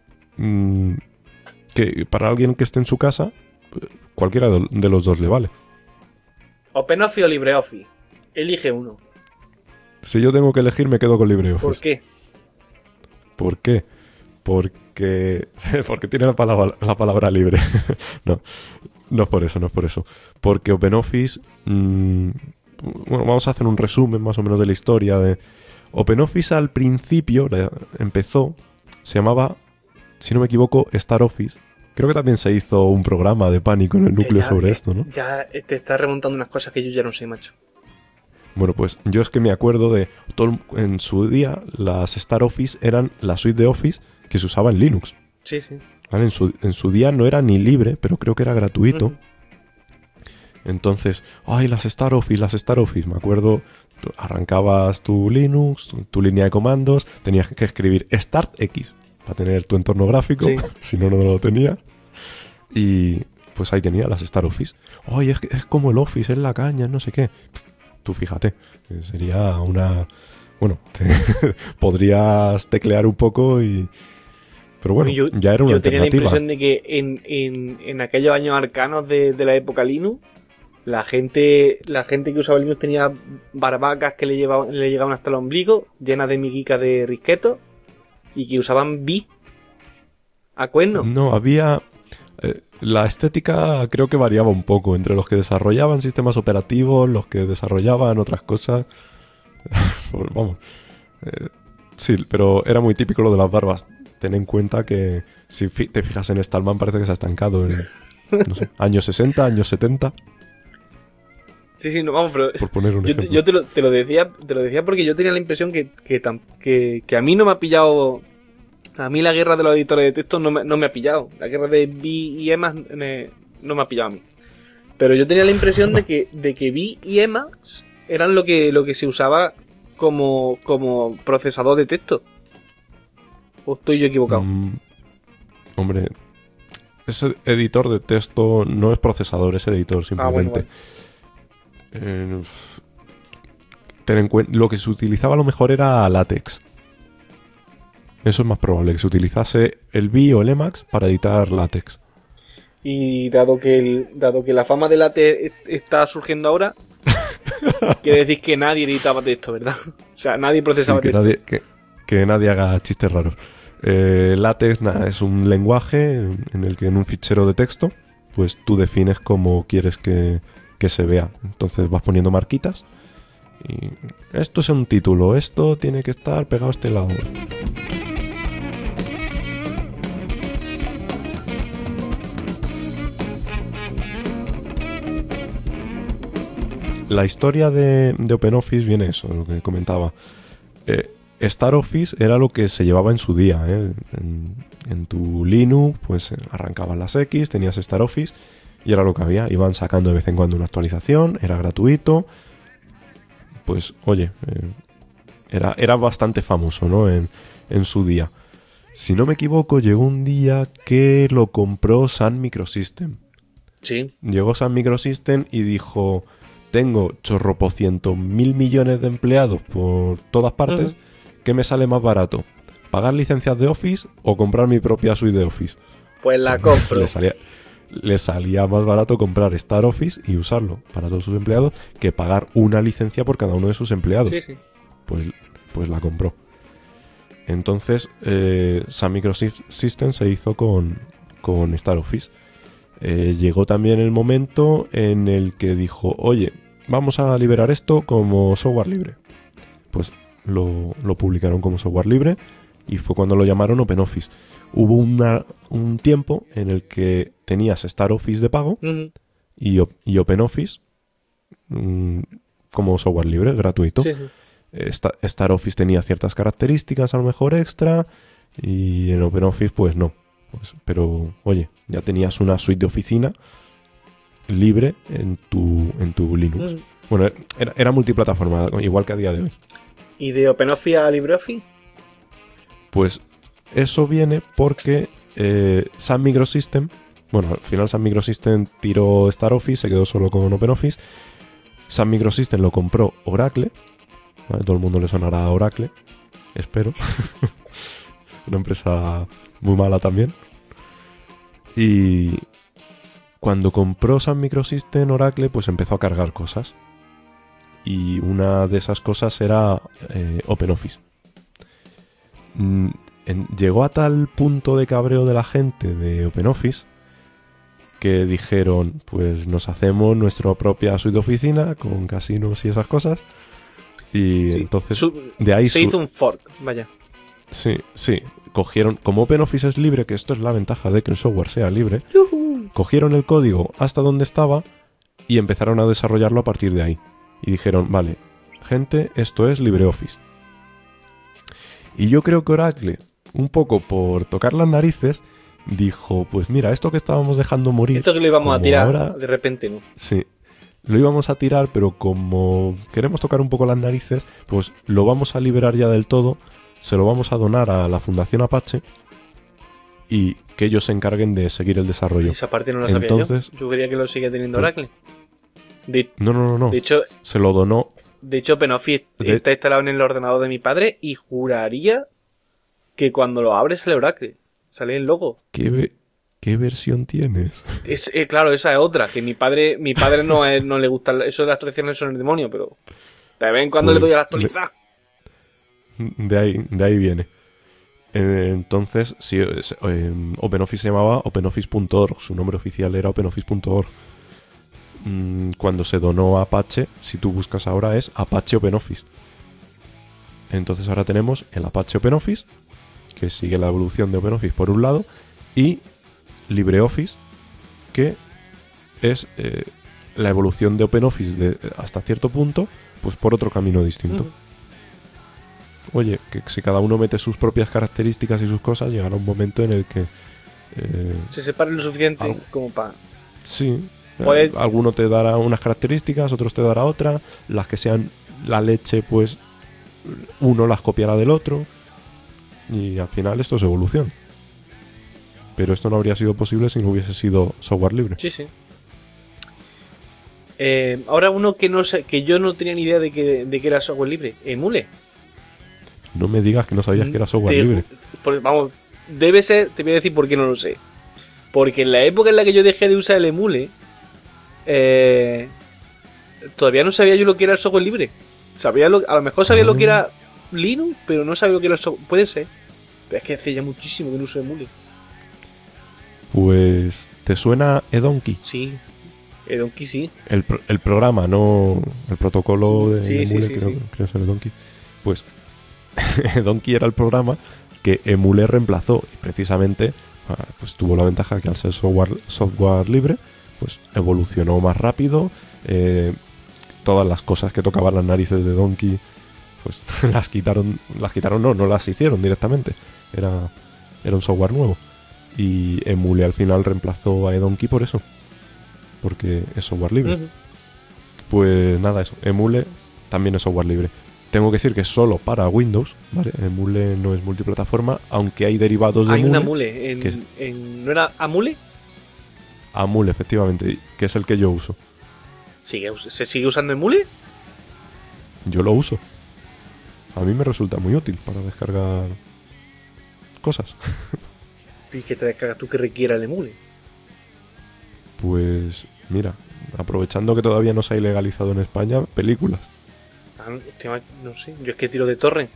que para alguien que esté en su casa, cualquiera de los dos le vale. ¿OpenOffice o LibreOffice? Elige uno. Si yo tengo que elegir, me quedo con LibreOffice. ¿Por qué? ¿Por qué? Porque tiene la palabra libre. No es por eso. Porque OpenOffice... bueno, vamos a hacer un resumen más o menos de la historia de... OpenOffice al principio empezó... Se llamaba, si no me equivoco, StarOffice. Creo que también se hizo un programa de Pánico en el núcleo sobre esto, ¿no? Ya te estás remontando unas cosas que yo ya no sé, macho. Bueno, pues yo es que me acuerdo de... en su día, las StarOffice eran la suite de Office que se usaba en Linux. Sí. ¿Vale? En su día no era ni libre, pero creo que era gratuito. Entonces, las StarOffice. Me acuerdo, arrancabas tu Linux, tu línea de comandos, tenías que escribir StartX para tener tu entorno gráfico, si no lo tenías. Y pues ahí tenía las StarOffice. Es como el Office, es la caña, no sé qué. Tú fíjate, sería bueno, podrías teclear un poco y... Pero bueno, ya era una alternativa. Yo tenía la impresión de que en aquellos años arcanos de la época Linux, la gente que usaba Linux tenía barbacas que le llegaban hasta el ombligo, llenas de miguicas de risquetos, y que usaban Vi a cuernos. No, había... la estética creo que variaba un poco entre los que desarrollaban sistemas operativos, los que desarrollaban otras cosas. Pues vamos. Sí, pero era muy típico lo de las barbas. Ten en cuenta que si te fijas en Stallman parece que se ha estancado en, no sé, años 60, años 70. Sí, no, vamos, pero por poner un ejemplo. Yo te lo decía porque yo tenía la impresión que a mí no me ha pillado. A mí la guerra de los editores de texto no me ha pillado. La guerra de Vi y Emacs no me ha pillado a mí. Pero yo tenía la impresión de que Vi y Emacs eran lo que se usaba como procesador de texto. ¿O estoy yo equivocado? Hombre, ese editor de texto no es procesador, es editor simplemente. Bueno. Ten en cuenta, lo que se utilizaba a lo mejor era LaTeX. Eso es más probable, que se utilizase el Vi o el Emacs para editar LaTeX. Y dado que la fama de LaTeX está surgiendo ahora, quiere decir que nadie editaba texto, ¿verdad? O sea, nadie procesaba texto. Que nadie haga chistes raros. LaTeX es un lenguaje en el que en un fichero de texto pues tú defines cómo quieres que se vea. Entonces vas poniendo marquitas y esto es un título, esto tiene que estar pegado a este lado. La historia de OpenOffice viene eso, lo que comentaba. StarOffice era lo que se llevaba en su día. En tu Linux, pues arrancaban las X, tenías StarOffice y era lo que había. Iban sacando de vez en cuando una actualización, era gratuito. Pues, oye, era bastante famoso, ¿no? En su día. Si no me equivoco, llegó un día que lo compró Sun Microsystem. Sí. Llegó Sun Microsystem y dijo... Tengo chorropocientos mil millones de empleados por todas partes. ¿Qué me sale más barato? ¿Pagar licencias de Office o comprar mi propia suite de Office? Pues la compro. Le salía más barato comprar StarOffice y usarlo para todos sus empleados que pagar una licencia por cada uno de sus empleados. Sí. Pues la compró. Entonces, Sun Microsystem se hizo con StarOffice. Llegó también el momento en el que dijo, oye, vamos a liberar esto como software libre. Pues lo publicaron como software libre y fue cuando lo llamaron OpenOffice. Hubo un tiempo en el que tenías StarOffice de pago y OpenOffice como software libre, gratuito. Sí. StarOffice tenía ciertas características a lo mejor extra y en OpenOffice pues no. Pero, oye, ya tenías una suite de oficina libre en tu Linux. Bueno, era multiplataforma, igual que a día de hoy. ¿Y de OpenOffice a LibreOffice? Pues eso viene porque Sun Microsystem, bueno, al final Sun Microsystem tiró StarOffice, se quedó solo con OpenOffice. Sun Microsystem lo compró Oracle, ¿vale? Todo el mundo le sonará a Oracle, espero. Una empresa muy mala también. Y cuando compró Sun Microsystem Oracle, pues empezó a cargar cosas. Y una de esas cosas era OpenOffice. Llegó a tal punto de cabreo de la gente de OpenOffice que dijeron, pues nos hacemos nuestra propia suite de oficina con casinos y esas cosas. Y sí, entonces de ahí se hizo un fork, vaya. Sí. Cogieron, como OpenOffice es libre, que esto es la ventaja de que el software sea libre, cogieron el código hasta donde estaba y empezaron a desarrollarlo a partir de ahí. Y dijeron, vale, gente, esto es LibreOffice. Y yo creo que Oracle, un poco por tocar las narices, dijo, pues mira, esto que estábamos dejando morir... Esto que lo íbamos a tirar ahora, de repente, ¿no? Sí, lo íbamos a tirar, pero como queremos tocar un poco las narices, pues lo vamos a liberar ya del todo, se lo vamos a donar a la Fundación Apache y que ellos se encarguen de seguir el desarrollo. Esa parte no la sabía yo. Yo quería que lo seguía teniendo Oracle. No. De hecho, se lo donó De hecho, OpenOffice está instalado en el ordenador de mi padre y juraría que cuando lo abres sale Oracle. Sale el logo. ¿Qué versión tienes? Claro, esa es otra. Que mi padre no le gusta. Eso de las actualizaciones son el demonio, pero de vez en cuando le doy a la actualizar. De ahí viene. Entonces, sí, OpenOffice se llamaba OpenOffice.org. Su nombre oficial era OpenOffice.org. Cuando se donó a Apache, si tú buscas ahora es Apache OpenOffice. Entonces ahora tenemos el Apache OpenOffice, que sigue la evolución de OpenOffice por un lado, y LibreOffice, que es la evolución de OpenOffice hasta cierto punto, pues por otro camino distinto. Oye, que si cada uno mete sus propias características y sus cosas, llegará un momento en el que se separen lo suficiente como para... Sí, alguno te dará unas características, otros te dará otra, las que sean la leche, pues uno las copiará del otro, y al final esto es evolución. Pero esto no habría sido posible si no hubiese sido software libre. Sí, sí. Ahora uno que no sé, que yo no tenía ni idea de que era software libre, Emule. No me digas que no sabías que era software libre. Vamos, debe ser, te voy a decir por qué no lo sé. Porque en la época en la que yo dejé de usar el Emule, todavía no sabía yo lo que era el software libre. A lo mejor sabía lo que era Linux, pero no sabía lo que era el software. Puede ser. Pero es que hace ya muchísimo que no uso Emule. Pues, ¿te suena eDonkey? Sí, eDonkey sí. El programa, no el protocolo de Emule, creo que es eDonkey. Pues, eDonkey era el programa que Emule reemplazó y precisamente pues tuvo la ventaja que al ser software libre, pues evolucionó más rápido. Todas las cosas que tocaban las narices de Donkey, pues las quitaron, no las hicieron directamente. Era un software nuevo. Y Emule al final reemplazó a eDonkey por eso, porque es software libre. Pues nada, eso. Emule también es software libre. Tengo que decir que es solo para Windows, ¿vale? Emule no es multiplataforma, aunque hay derivados de Emule. Hay un Amule. ¿No era Amule? Amule, efectivamente, que es el que yo uso. ¿Se sigue usando Emule? Yo lo uso. A mí me resulta muy útil para descargar cosas. ¿Y qué te descargas tú que requiera el Emule? Pues mira, aprovechando que todavía no se ha ilegalizado en España, películas. No sé, yo es que tiro de torrent.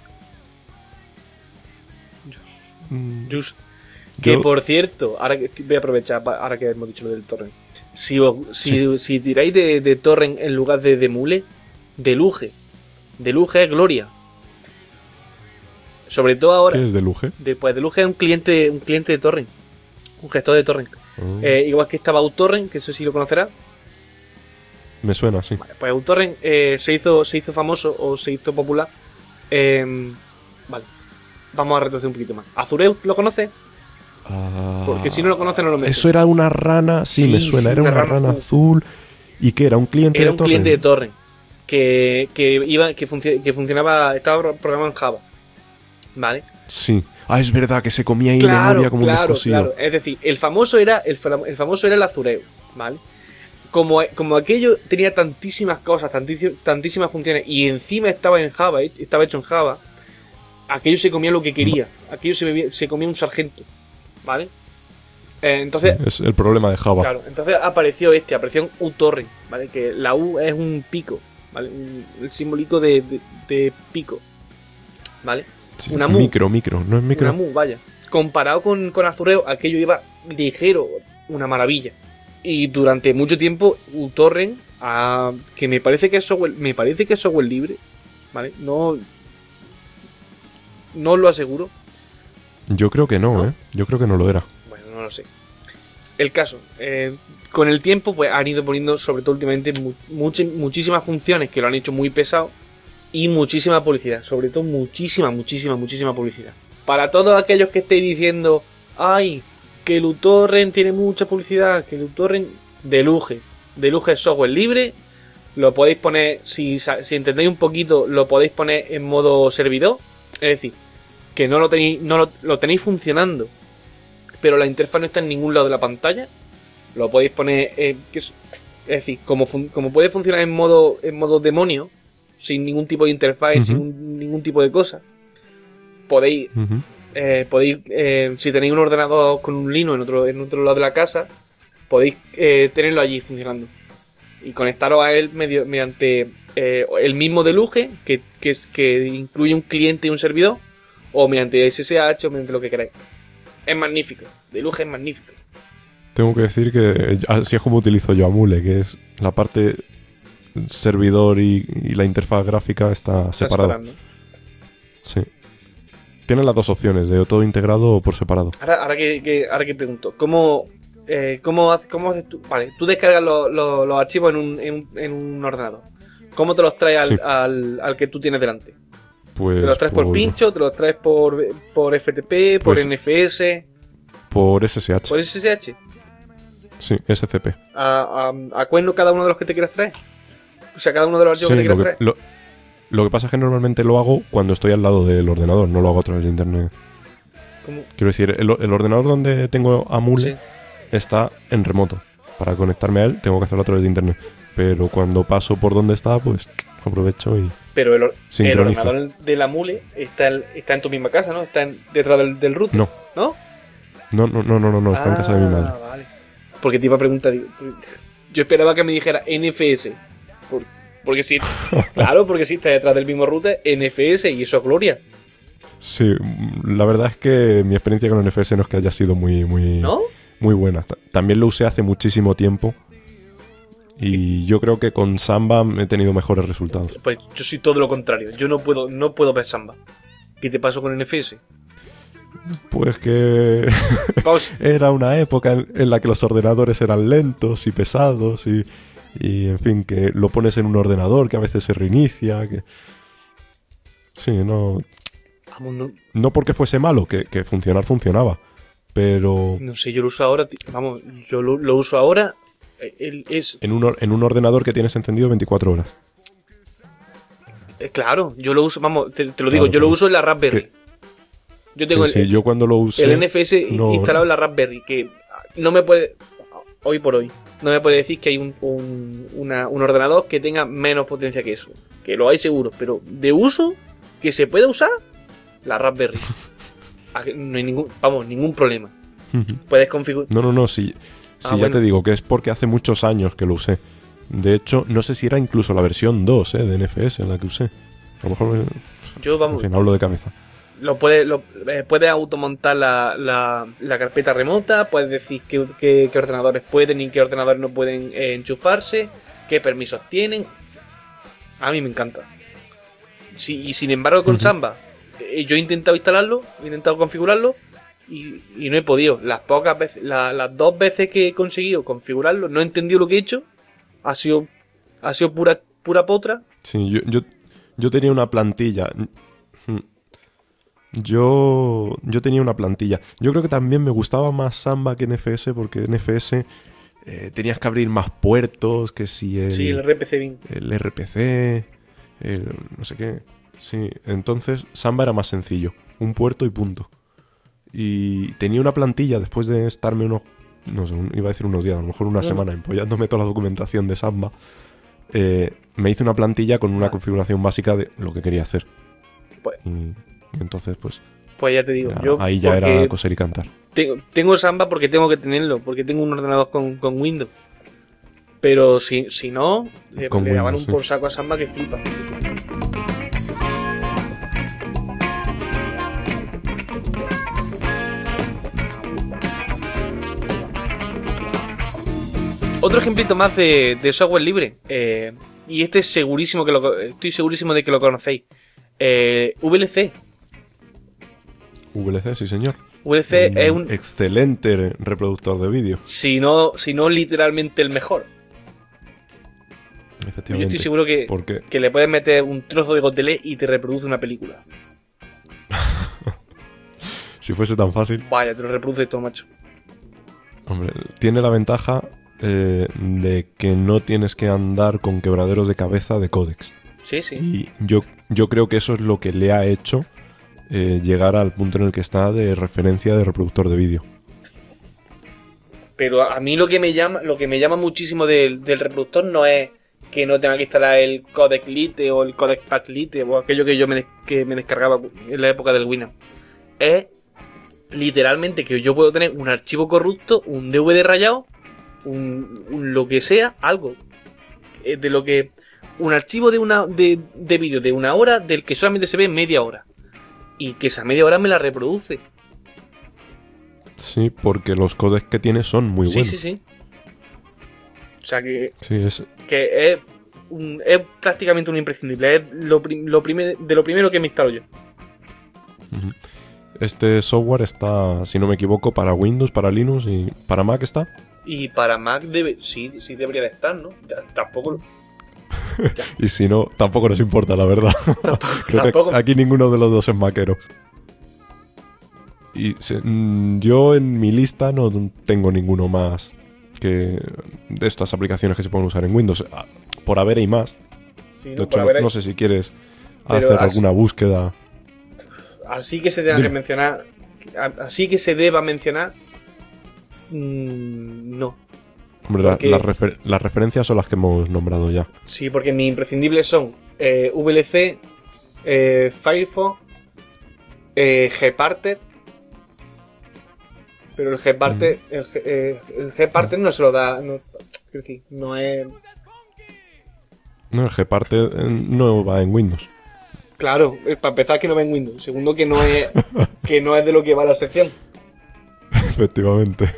Que por cierto, ahora que voy a aprovechar, ahora que hemos dicho lo del torrent. Si tiráis de torrent en lugar de Emule, Deluge es gloria. Sobre todo ahora. ¿Qué es Deluge? Pues Deluge es un cliente de torrent, un gestor de torrent. Igual que estaba UTorrent, que eso sí lo conocerás. Me suena, sí. Vale, pues UTorrent se hizo famoso o se hizo popular. Vale, vamos a retroceder un poquito más. ¿Azureu lo conoces? Porque si no lo conoces no lo metes. Eso era una rana, sí me suena, era una rana azul. ¿Y qué era? ¿Un cliente de torrent? Era un cliente de torrent que funcionaba, estaba programado en Java. ¿Vale? Sí. Ah, es verdad que se comía ahí memoria como un descosido. Claro. Es decir, el famoso era el Azureu, ¿vale? Como aquello tenía tantísimas cosas, tantísimas funciones y encima estaba en Java, estaba hecho en Java, aquello se comía lo que quería, aquello se comía un sargento, ¿vale? Entonces, sí, es el problema de Java. Claro, entonces apareció un uTorrent, ¿vale? Que la U es un pico, ¿vale? El simbólico de pico, ¿vale? Sí, una mu. Micro, no es micro. Una mu, vaya. Comparado con Azureu, aquello iba ligero, una maravilla. Y durante mucho tiempo, uTorrent, que me parece que es software libre, ¿vale? No lo aseguro. Yo creo que no, ¿eh? Yo creo que no lo era. Bueno, no lo sé. El caso, con el tiempo, pues han ido poniendo, sobre todo últimamente, muchísimas funciones que lo han hecho muy pesado. Y muchísima publicidad, sobre todo muchísima publicidad. Para todos aquellos que estéis diciendo, ay, que el uTorrent tiene mucha publicidad, que el uTorrent Deluge es software libre, lo podéis poner, si entendéis un poquito, lo podéis poner en modo servidor, es decir, que no lo tenéis funcionando, pero la interfaz no está en ningún lado de la pantalla, lo podéis poner, es decir, como puede funcionar en modo demonio, sin ningún tipo de interfaz, sin ningún tipo de cosa. Podéis, si tenéis un ordenador con un Linux en otro lado de la casa, podéis tenerlo allí funcionando y conectaros a él mediante el mismo Deluge que incluye un cliente y un servidor, o mediante SSH o mediante lo que queráis. Es magnífico, Deluge es magnífico. Tengo que decir que así es como utilizo yo Amule, que es la parte servidor y la interfaz gráfica está separada. Sí. Tiene las dos opciones, de todo integrado o por separado. Ahora que pregunto, ¿cómo haces tú? Vale, tú descargas los archivos en un ordenador. ¿Cómo te los traes al que tú tienes delante? Pues ¿Te los traes por pincho? ¿Te los traes por FTP? ¿Por NFS? Por SSH. ¿Por SSH? Sí, SCP. ¿A cuándo cada uno de los que te quieras traer? O sea, cada uno de los archivos que te quieras traer. Lo que pasa es que normalmente lo hago cuando estoy al lado del ordenador, no lo hago a través de internet. ¿Cómo? Quiero decir, el ordenador donde tengo Amule está en remoto. Para conectarme a él tengo que hacerlo a través de internet. Pero cuando paso por donde está, pues aprovecho y pero el sincronizo. Ordenador de la Amule está en tu misma casa, ¿no? Está detrás del router. No. ¿No? No, está en casa de mi madre. Vale. Porque te iba a preguntar, yo esperaba que me dijera NFS. Porque sí, claro, porque sí está detrás del mismo router NFS y eso es gloria. Sí, la verdad es que mi experiencia con NFS no es que haya sido muy ¿no? Muy buena. También lo usé hace muchísimo tiempo y yo creo que con Samba he tenido mejores resultados. Pues yo soy todo lo contrario, yo no puedo ver Samba. ¿Qué te pasó con NFS? Pues que era una época en la que los ordenadores eran lentos y pesados y en fin, que lo pones en un ordenador que a veces se reinicia, que sí, no porque fuese malo, que funcionaba, pero no sé, yo lo uso ahora, vamos, yo lo uso ahora en un ordenador que tienes encendido 24 horas. Claro, yo lo uso, vamos, te lo digo, yo lo uso en la Raspberry. Yo tengo yo cuando lo usé el NFS instalado en la Raspberry, que no me puede, hoy por hoy, no me puede decir que hay un ordenador que tenga menos potencia que eso. Que lo hay seguro, pero de uso, que se pueda usar, la Raspberry. No hay ningún problema. Puedes configurar. No, sí, ya bueno. Te digo que es porque hace muchos años que lo usé. De hecho, no sé si era incluso la versión 2 de NFS en la que usé. A lo mejor en fin, hablo de cabeza. Puedes automontar la carpeta remota, puedes decir qué ordenadores pueden y qué ordenadores no pueden enchufarse, qué permisos tienen. A mí me encanta. Sí, y sin embargo con Samba, yo he intentado instalarlo, he intentado configurarlo y no he podido. Las dos veces que he conseguido configurarlo, no he entendido lo que he hecho. Ha sido pura potra. Sí, yo tenía una plantilla. Yo tenía una plantilla. Yo creo que también me gustaba más Samba que NFS, porque NFS tenías que abrir más puertos, que si el RPC bin. El RPC, no sé qué. Sí, entonces Samba era más sencillo. Un puerto y punto. Y tenía una plantilla después de estarme iba a decir unos días, a lo mejor una semana empollándome toda la documentación de Samba. Me hice una plantilla con una configuración básica de lo que quería hacer. Pues, y entonces, pues ya te digo, ahí ya era coser y cantar. Tengo Samba porque tengo que tenerlo, porque tengo un ordenador con Windows. Pero si no, le daban un por saco a Samba que flipa. Otro ejemplito más de software libre. Y este estoy segurísimo de que lo conocéis. VLC. VLC, sí señor. VLC es un excelente reproductor de vídeo. Si no literalmente el mejor. Efectivamente. Yo estoy seguro que le puedes meter un trozo de gotelé y te reproduce una película. Si fuese tan fácil. Vaya, te lo reproduce todo, macho. Hombre, tiene la ventaja de que no tienes que andar con quebraderos de cabeza de códecs. Sí. Y yo creo que eso es lo que le ha hecho llegar al punto en el que está de referencia de reproductor de vídeo. Pero a mí lo que me llama muchísimo del reproductor no es que no tenga que instalar el codec Lite o el codec pack Lite o aquello que yo me descargaba en la época del Winamp. Es literalmente que yo puedo tener un archivo corrupto, un DVD rayado, un lo que sea, algo de lo que un archivo de vídeo de 1 hora del que solamente se ve media hora y que esa media hora me la reproduce. Sí, porque los codecs que tiene son muy buenos. Sí. O sea que sí, que es prácticamente un imprescindible. Es de lo primero que me instalo yo. Este software está, si no me equivoco, para Windows, para Linux y para Mac está. Y para Mac sí debería de estar, ¿no? Tampoco. Ya. Y si no, tampoco nos importa, la verdad. Creo que aquí ninguno de los dos es maquero. Y yo en mi lista no tengo ninguno más que de estas aplicaciones que se pueden usar en Windows. Por haber hay más. Sí, de hecho, no sé si quieres hacer alguna búsqueda. Así que se tenga que mencionar. Así que se deba mencionar. No. Hombre, porque las referencias son las que hemos nombrado ya. Sí, porque mis imprescindibles son VLC, Firefox, Gparted. Pero el Gparted, el Gparted no se lo da. No, es decir, no es. No, el Gparted no va en Windows. Claro, para empezar que no va en Windows. Segundo que no es de lo que va la sección. Efectivamente.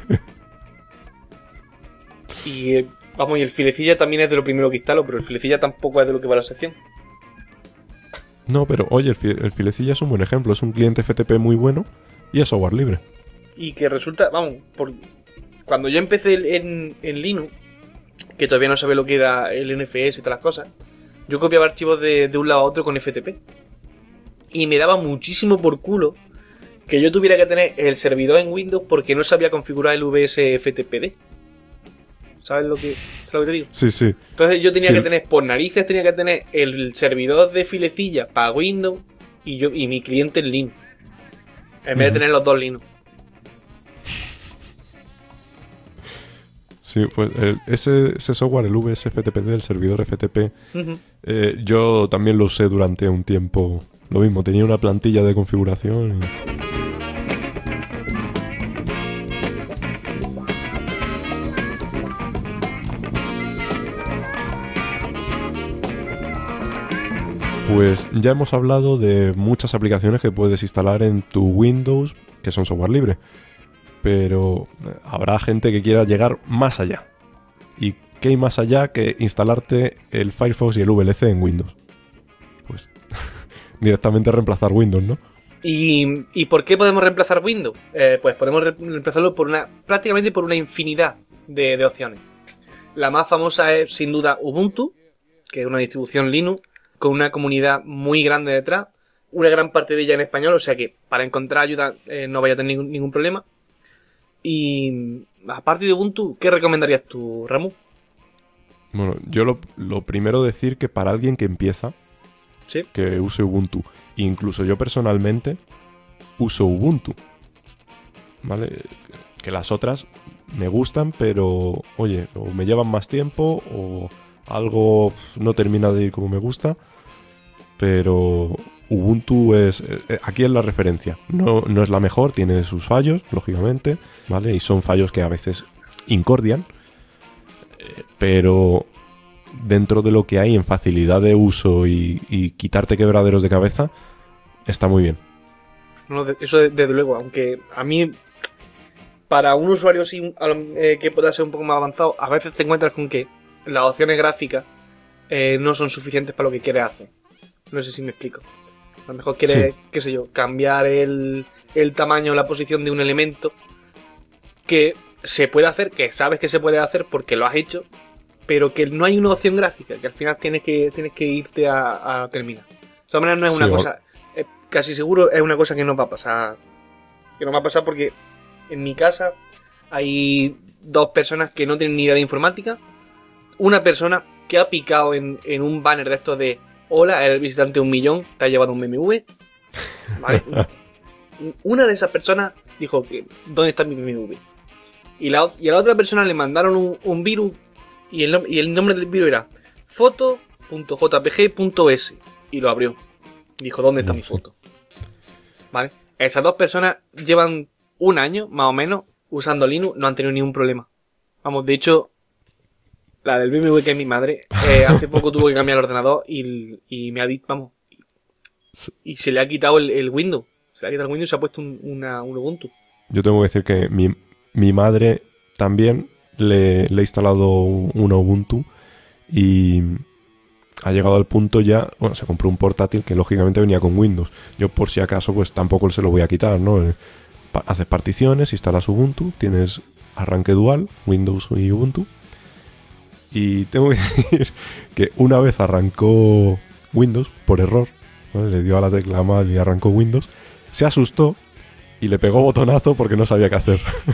Y vamos, y el Filecilla también es de lo primero que instalo, pero el Filecilla tampoco es de lo que va la sección. No, pero oye, el Filecilla es un buen ejemplo. Es un cliente FTP muy bueno y es software libre. Y que resulta, vamos, cuando yo empecé en Linux, que todavía no sabía lo que era el NFS y todas las cosas, yo copiaba archivos de un lado a otro con FTP. Y me daba muchísimo por culo que yo tuviera que tener el servidor en Windows porque no sabía configurar el VSFTPD. ¿Sabes lo que te digo? Sí. Entonces yo tenía que tener, por narices, tenía que tener el servidor de Filecilla para Windows y mi cliente en Linux. En vez de tener los dos Linux. Sí, pues ese software, el VSFTPD, el servidor FTP, yo también lo usé durante un tiempo. Lo mismo, tenía una plantilla de configuración. Pues ya hemos hablado de muchas aplicaciones que puedes instalar en tu Windows que son software libre. Pero habrá gente que quiera llegar más allá. ¿Y qué hay más allá que instalarte el Firefox y el VLC en Windows? Pues directamente reemplazar Windows, ¿no? ¿Y por qué podemos reemplazar Windows? Pues podemos reemplazarlo prácticamente por una infinidad de opciones. La más famosa es sin duda Ubuntu, que es una distribución Linux con una comunidad muy grande detrás, una gran parte de ella en español, o sea que para encontrar ayuda no vaya a tener ningún problema. Y aparte de Ubuntu, ¿qué recomendarías tú, Ramu? Bueno, yo lo primero decir que para alguien que empieza, ¿sí?, que use Ubuntu, incluso yo personalmente uso Ubuntu, ¿vale? Que las otras me gustan, pero oye, o me llevan más tiempo o algo no termina de ir como me gusta, pero Ubuntu aquí es la referencia. No es la mejor, tiene sus fallos, lógicamente, ¿vale? Y son fallos que a veces incordian, pero dentro de lo que hay en facilidad de uso y quitarte quebraderos de cabeza, está muy bien. No, eso desde luego, aunque a mí, para un usuario que pueda ser un poco más avanzado, a veces te encuentras con que las opciones gráficas no son suficientes para lo que quieres hacer. No sé si me explico. A lo mejor quieres, sí, qué sé yo, cambiar el tamaño o la posición de un elemento que se puede hacer, que sabes que se puede hacer porque lo has hecho, pero que no hay una opción gráfica, que al final tienes que irte a terminar. De todas maneras no es una cosa, casi seguro es una cosa que nos va a pasar. Que nos va a pasar porque en mi casa hay dos personas que no tienen ni idea de informática. Una persona que ha picado en un banner de estos de hola, eres visitante 1.000.000, te ha llevado un BMW. ¿Vale? Una de esas personas dijo que ¿dónde está mi BMW? Y a la otra persona le mandaron un virus y el nombre del virus era foto.jpg.es y lo abrió. Dijo, ¿dónde está mi foto? ¿Vale? Esas dos personas llevan un año, más o menos, usando Linux, no han tenido ningún problema. Vamos, de hecho, la del BMW, que es mi madre, hace poco tuvo que cambiar el ordenador y me ha dicho, vamos, y se le ha quitado el Windows. Se le ha quitado el Windows y se ha puesto un Ubuntu. Yo tengo que decir que mi madre también le he instalado un Ubuntu y ha llegado al punto ya, bueno, se compró un portátil que lógicamente venía con Windows. Yo por si acaso pues tampoco se lo voy a quitar, ¿no? Haces particiones, instalas Ubuntu, tienes arranque dual, Windows y Ubuntu. Y tengo que decir que una vez arrancó Windows por error, ¿no? Le dio a la tecla mal y arrancó Windows, se asustó y le pegó botonazo porque no sabía qué hacer.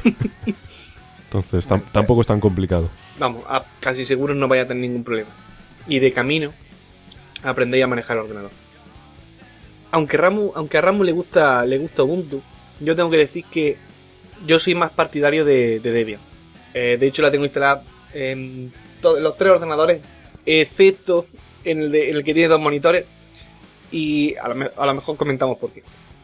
Entonces tampoco es tan complicado. Vamos, casi seguro no vaya a tener ningún problema. Y de camino aprendéis a manejar el ordenador. Aunque a Ramu le gusta Ubuntu, yo tengo que decir que yo soy más partidario de Debian. De hecho la tengo instalada en todos los 3 ordenadores, excepto en el que tiene 2 monitores. Y a lo mejor comentamos por qué.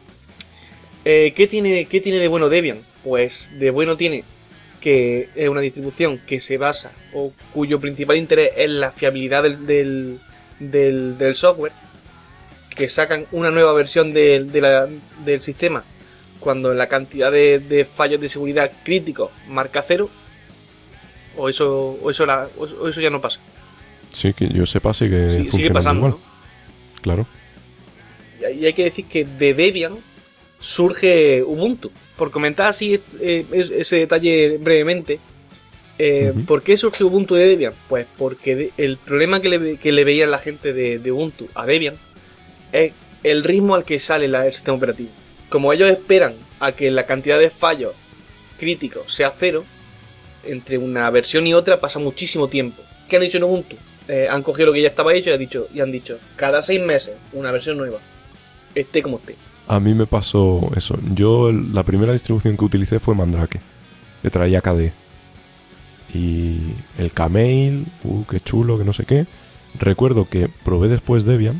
¿Qué tiene de bueno Debian? Pues de bueno tiene que es una distribución que se basa o cuyo principal interés es la fiabilidad del software, que sacan una nueva versión del sistema cuando la cantidad de fallos de seguridad críticos marca 0, o eso ya no pasa. Sí, que yo sepa sigue pasando, igual. ¿No? Claro. Y hay que decir que de Debian surge Ubuntu. Por comentar así ese detalle brevemente, ¿por qué surge Ubuntu de Debian? Pues porque el problema que le veía la gente de Ubuntu a Debian es el ritmo al que sale el sistema operativo. Como ellos esperan a que la cantidad de fallos críticos sea 0, entre una versión y otra pasa muchísimo tiempo. ¿Qué han hecho en Ubuntu? Han cogido lo que ya estaba hecho y han dicho, cada 6 meses una versión nueva, esté como esté. A mí me pasó eso. Yo la primera distribución que utilicé fue Mandrake, que traía KDE. Y el Kmail, qué chulo, que no sé qué. Recuerdo que probé después Debian,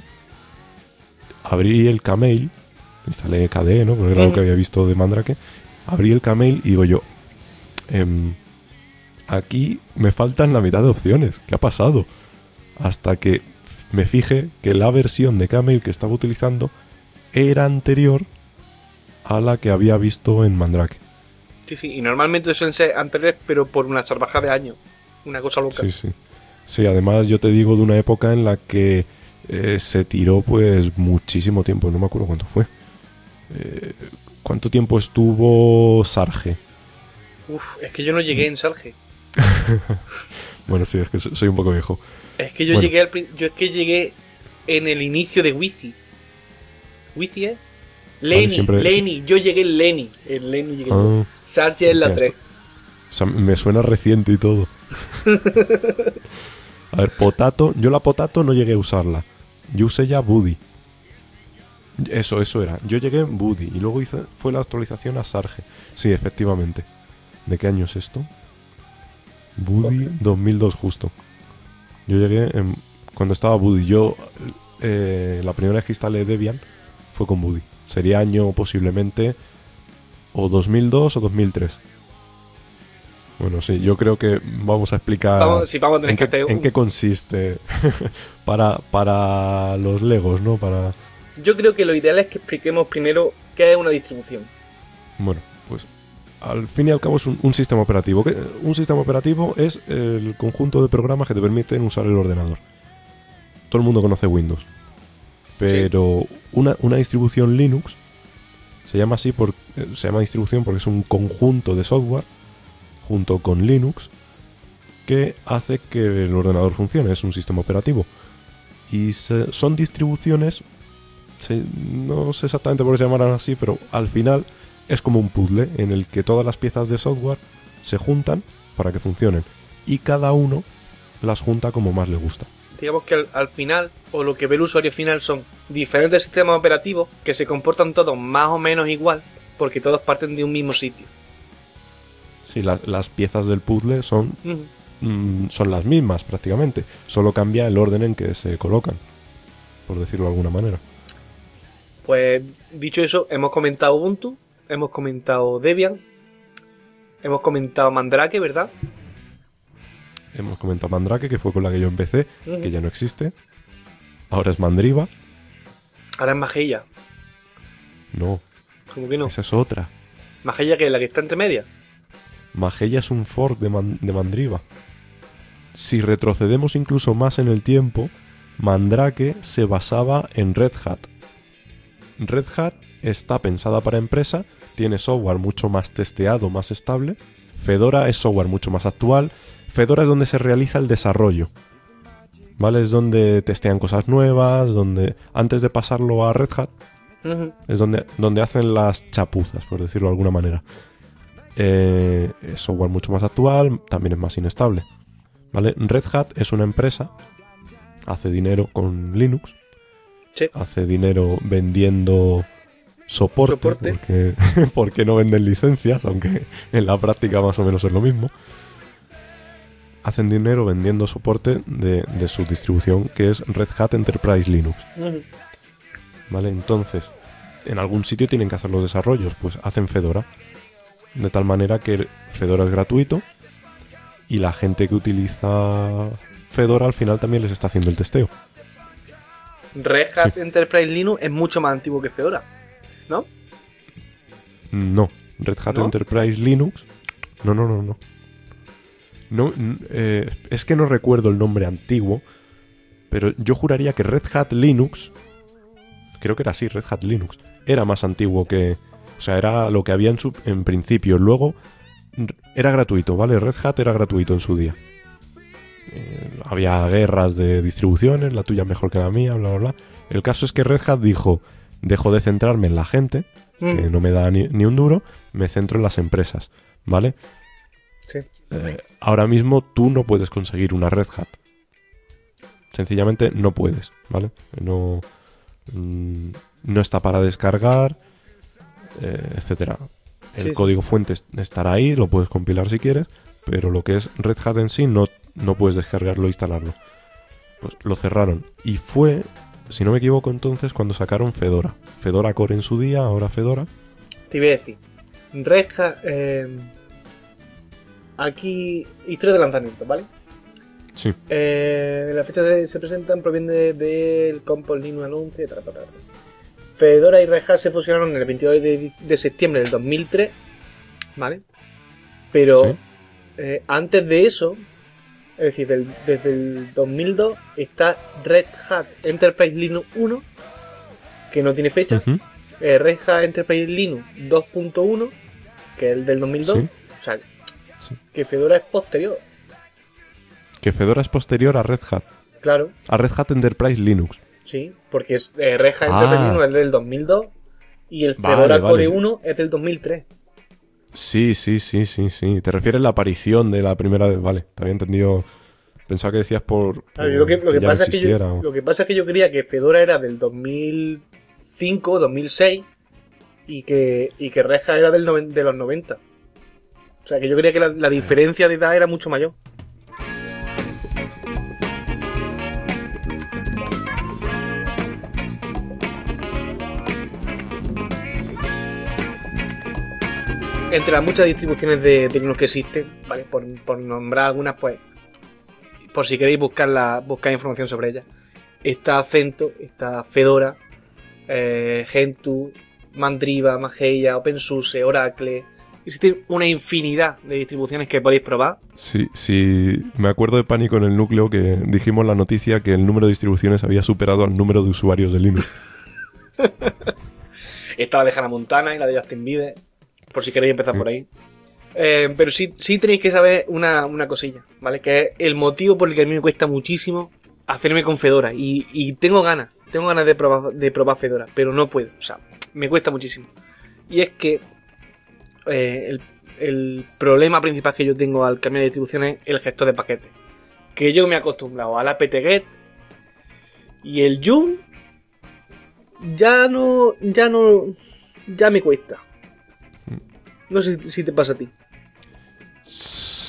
abrí el Kmail, instalé KDE, ¿no? Porque era lo que había visto de Mandrake. Abrí el Kmail y digo yo, aquí me faltan la mitad de opciones. ¿Qué ha pasado? Hasta que me fijé que la versión de Kmail que estaba utilizando era anterior a la que había visto en Mandrake. Sí, y normalmente suelen ser anteriores, pero por una salvajada de años. Una cosa loca. Sí, además yo te digo de una época en la que se tiró pues muchísimo tiempo. No me acuerdo cuánto fue. ¿Cuánto tiempo estuvo Sarge? Es que yo no llegué en Sarge. Bueno, sí, es que soy un poco viejo. Es que yo llegué en el inicio de Wi-Fi. ¿Wi-Fi es? Lenny. Yo llegué en Lenny. En Lenny llegué yo. Sarge es la 3. O sea, me suena reciente y todo. A ver, Potato. Yo la Potato no llegué a usarla. Yo usé ya Buddy. Eso era. Yo llegué en Buddy y luego fue la actualización a Sarge. Sí, efectivamente. ¿De qué año es esto? Buddy 2002 justo. Yo llegué cuando estaba Buddy. La primera vez que instalé Debian fue con Buddy. Sería año posiblemente o 2002 o 2003. Bueno, sí, yo creo que vamos a explicar en qué consiste para los Legos, ¿no? Yo creo que lo ideal es que expliquemos primero qué es una distribución. Bueno, pues al fin y al cabo es un sistema operativo. Un sistema operativo es el conjunto de programas que te permiten usar el ordenador. Todo el mundo conoce Windows. Pero sí. Una distribución Linux se llama así se llama distribución porque es un conjunto de software junto con Linux que hace que el ordenador funcione. Es un sistema operativo. Y son distribuciones, no sé exactamente por qué se llamarán así, pero al final es como un puzzle en el que todas las piezas de software se juntan para que funcionen. Y cada uno las junta como más le gusta. Digamos que al final, o lo que ve el usuario final, son diferentes sistemas operativos que se comportan todos más o menos igual, porque todos parten de un mismo sitio. Sí, las piezas del puzzle son son las mismas prácticamente, solo cambia el orden en que se colocan, por decirlo de alguna manera. Pues dicho eso, hemos comentado Ubuntu, hemos comentado Debian, hemos comentado Mandrake, ¿verdad? Hemos comentado Mandrake, que fue con la que yo empecé, que ya no existe. Ahora es Mandriva. Ahora es Mageia. No. ¿Cómo que no? Esa es otra. Mageia, que es la que está entre medias. Mageia es un fork de Mandriva. Si retrocedemos incluso más en el tiempo, Mandrake se basaba en Red Hat. Red Hat está pensada para empresa, tiene software mucho más testeado, más estable. Fedora es software mucho más actual. Fedora es donde se realiza el desarrollo, ¿vale? Es donde testean cosas nuevas, donde antes de pasarlo a Red Hat, es donde hacen las chapuzas, por decirlo de alguna manera. Es software mucho más actual, también es más inestable, ¿vale? Red Hat es una empresa, hace dinero con Linux, sí. Hace dinero vendiendo soporte. Porque no venden licencias, aunque en la práctica más o menos es lo mismo. Hacen dinero vendiendo soporte de su distribución, que es Red Hat Enterprise Linux. ¿Vale? Entonces, en algún sitio tienen que hacer los desarrollos, pues hacen Fedora. De tal manera que Fedora es gratuito y la gente que utiliza Fedora al final también les está haciendo el testeo. Red Hat Enterprise Linux es mucho más antiguo que Fedora, ¿no? No, Red Hat Enterprise Linux. No. Es que no recuerdo el nombre antiguo, pero yo juraría que Red Hat Linux, creo que era así, Red Hat Linux, era más antiguo que... O sea, era lo que había en principio. Luego era gratuito, ¿vale? Red Hat era gratuito en su día. Había guerras de distribuciones, la tuya mejor que la mía, bla, bla, bla. El caso es que Red Hat dijo, dejo de centrarme en la gente, que no me da ni un duro, me centro en las empresas, ¿vale? Sí. Ahora mismo tú no puedes conseguir una Red Hat. Sencillamente no puedes, ¿vale? No está para descargar, etcétera. El código fuente estará ahí, lo puedes compilar si quieres, pero lo que es Red Hat en sí no puedes descargarlo e instalarlo. Pues lo cerraron. Y fue, si no me equivoco entonces, cuando sacaron Fedora. Fedora Core en su día, ahora Fedora. Te iba a decir, Red Hat... aquí, historia de lanzamiento, ¿vale? Sí. Las fechas se presentan, proviene del Compos Linux anuncio, tal. Fedora y Red Hat se fusionaron el 22 de septiembre del 2003, ¿vale? Pero antes de eso, es decir, desde el 2002, está Red Hat Enterprise Linux 1, que no tiene fecha. Red Hat Enterprise Linux 2.1, que es el del 2002. Sí. O sea, que Fedora es posterior. Que Fedora es posterior a Red Hat. Claro. A Red Hat Enterprise Linux. Sí, porque Red Hat Enterprise Linux es del 2002 y el Fedora Core 1 es del 2003. Sí. Te refieres a la aparición de la primera vez. Vale, te había entendido. Pensaba que decías por lo que pasa es que yo creía que Fedora era del 2005, 2006 y que Red Hat era de los 90. O sea, que yo creía que la diferencia de edad era mucho mayor. Entre las muchas distribuciones de Linux que existen, ¿vale? Por nombrar algunas, pues, por si queréis buscar información sobre ellas. Está CentOS, está Fedora, Gentoo, Mandriva, Mageia, OpenSUSE, Oracle. Existen una infinidad de distribuciones que podéis probar. Sí, me acuerdo de Pánico en el Núcleo que dijimos la noticia que el número de distribuciones había superado al número de usuarios de Linux. Está la de Hannah Montana y la de Justin Bieber, por si queréis empezar por ahí. Pero sí tenéis que saber una cosilla, ¿vale? Que es el motivo por el que a mí me cuesta muchísimo hacerme con Fedora. Y tengo ganas de probar Fedora, pero no puedo. O sea, me cuesta muchísimo. Y es que el problema principal que yo tengo al cambiar de distribución es el gestor de paquetes. Que yo me he acostumbrado al apt-get y el yum ya me cuesta. No sé si te pasa a ti.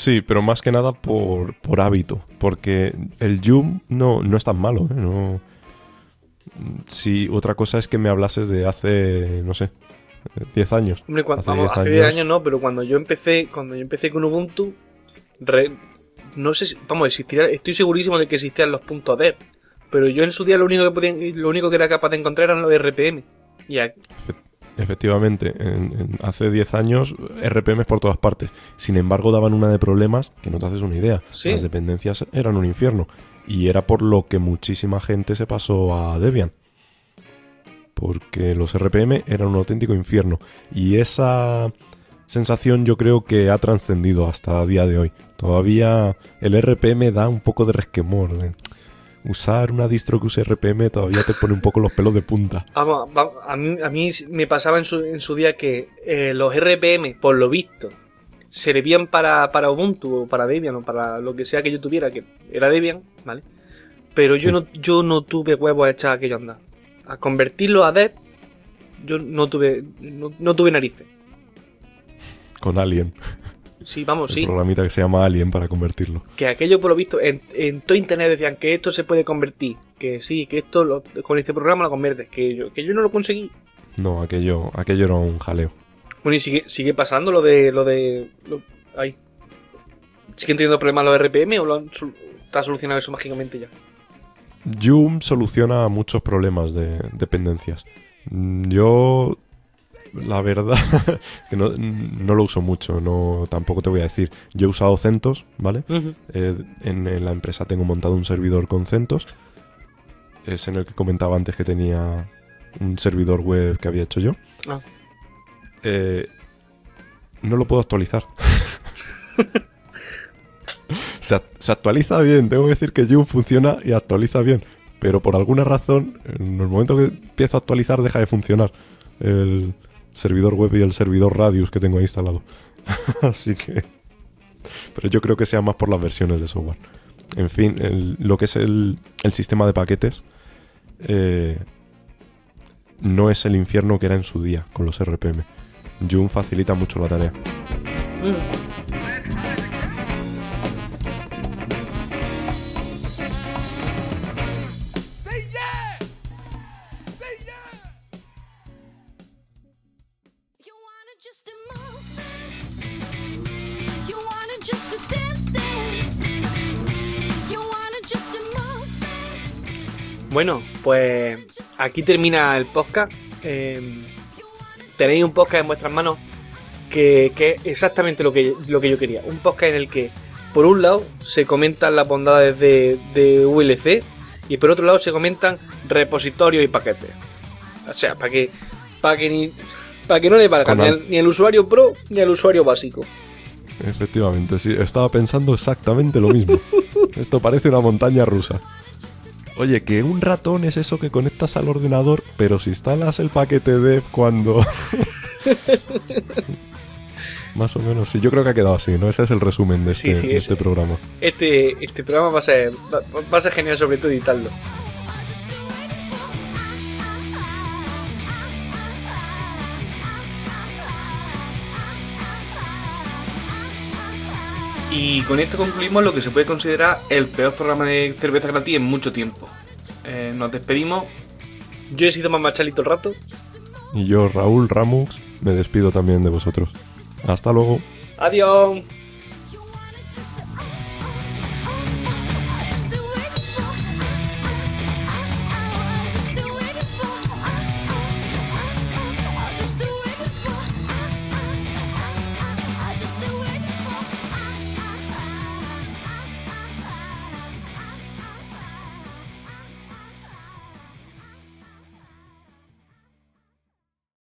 Sí, pero más que nada por hábito. Porque el Joom no es tan malo, ¿eh? No. Sí, otra cosa es que me hablases de hace, no sé, 10 años. Hombre, hace 10 años no, pero cuando yo empecé con Ubuntu, no sé si, vamos, existiría, estoy segurísimo de que existían los .dev, pero yo en su día lo único que era capaz de encontrar eran los RPM. Y efectivamente, hace 10 años RPMs por todas partes. Sin embargo, daban una de problemas que no te haces una idea. ¿Sí? Las dependencias eran un infierno. Y era por lo que muchísima gente se pasó a Debian. Porque los RPM eran un auténtico infierno. Y esa sensación yo creo que ha trascendido hasta el día de hoy. Todavía el RPM da un poco de resquemor. Usar una distro que use RPM todavía te pone un poco los pelos de punta. A mí me pasaba en su día que los RPM, por lo visto, servían para Ubuntu o para Debian o para lo que sea que yo tuviera, que era Debian, ¿vale? Pero sí. yo no tuve huevos a echar aquello a andar. A convertirlo a Dev, yo no tuve narices. Con Alien. Sí, vamos, sí. Un programita que se llama Alien para convertirlo. Que aquello, por lo visto, en todo internet decían que esto se puede convertir. Que sí, que esto con este programa lo conviertes. Que yo no lo conseguí. No, aquello era un jaleo. Bueno, y sigue pasando lo de ahí. ¿Siguen teniendo problemas los RPM o está solucionado eso mágicamente ya? Joom soluciona muchos problemas de dependencias. Yo, la verdad, que no lo uso mucho, tampoco te voy a decir. Yo he usado CentOS, ¿vale? Uh-huh. En la empresa tengo montado un servidor con CentOS. Es en el que comentaba antes que tenía un servidor web que había hecho yo. Ah. No lo puedo actualizar. Se actualiza bien, tengo que decir que Joom funciona y actualiza bien, pero por alguna razón, en el momento que empiezo a actualizar deja de funcionar el servidor web y el servidor Radius que tengo ahí instalado. Así que... Pero yo creo que sea más por las versiones de software. En fin, lo que es el sistema de paquetes no es el infierno que era en su día con los RPM. Joom facilita mucho la tarea. Bueno, pues aquí termina el podcast. Tenéis un podcast en vuestras manos que es exactamente lo que yo quería. Un podcast en el que, por un lado, se comentan las bondades de VLC y por otro lado se comentan repositorios y paquetes. O sea, para que no le valga ni al usuario pro ni al usuario básico. Efectivamente, sí. Estaba pensando exactamente lo mismo. Esto parece una montaña rusa. Oye, que un ratón es eso que conectas al ordenador, pero si instalas el paquete dev cuando... Más o menos, sí. Yo creo que ha quedado así, ¿no? Ese es el resumen de este programa. Este programa va a ser genial, sobre todo editarlo. Y con esto concluimos lo que se puede considerar el peor programa de cerveza gratis en mucho tiempo. Nos despedimos. Yo he sido Mamachalito el rato. Y yo, Raúl Ramux, me despido también de vosotros. Hasta luego. Adiós.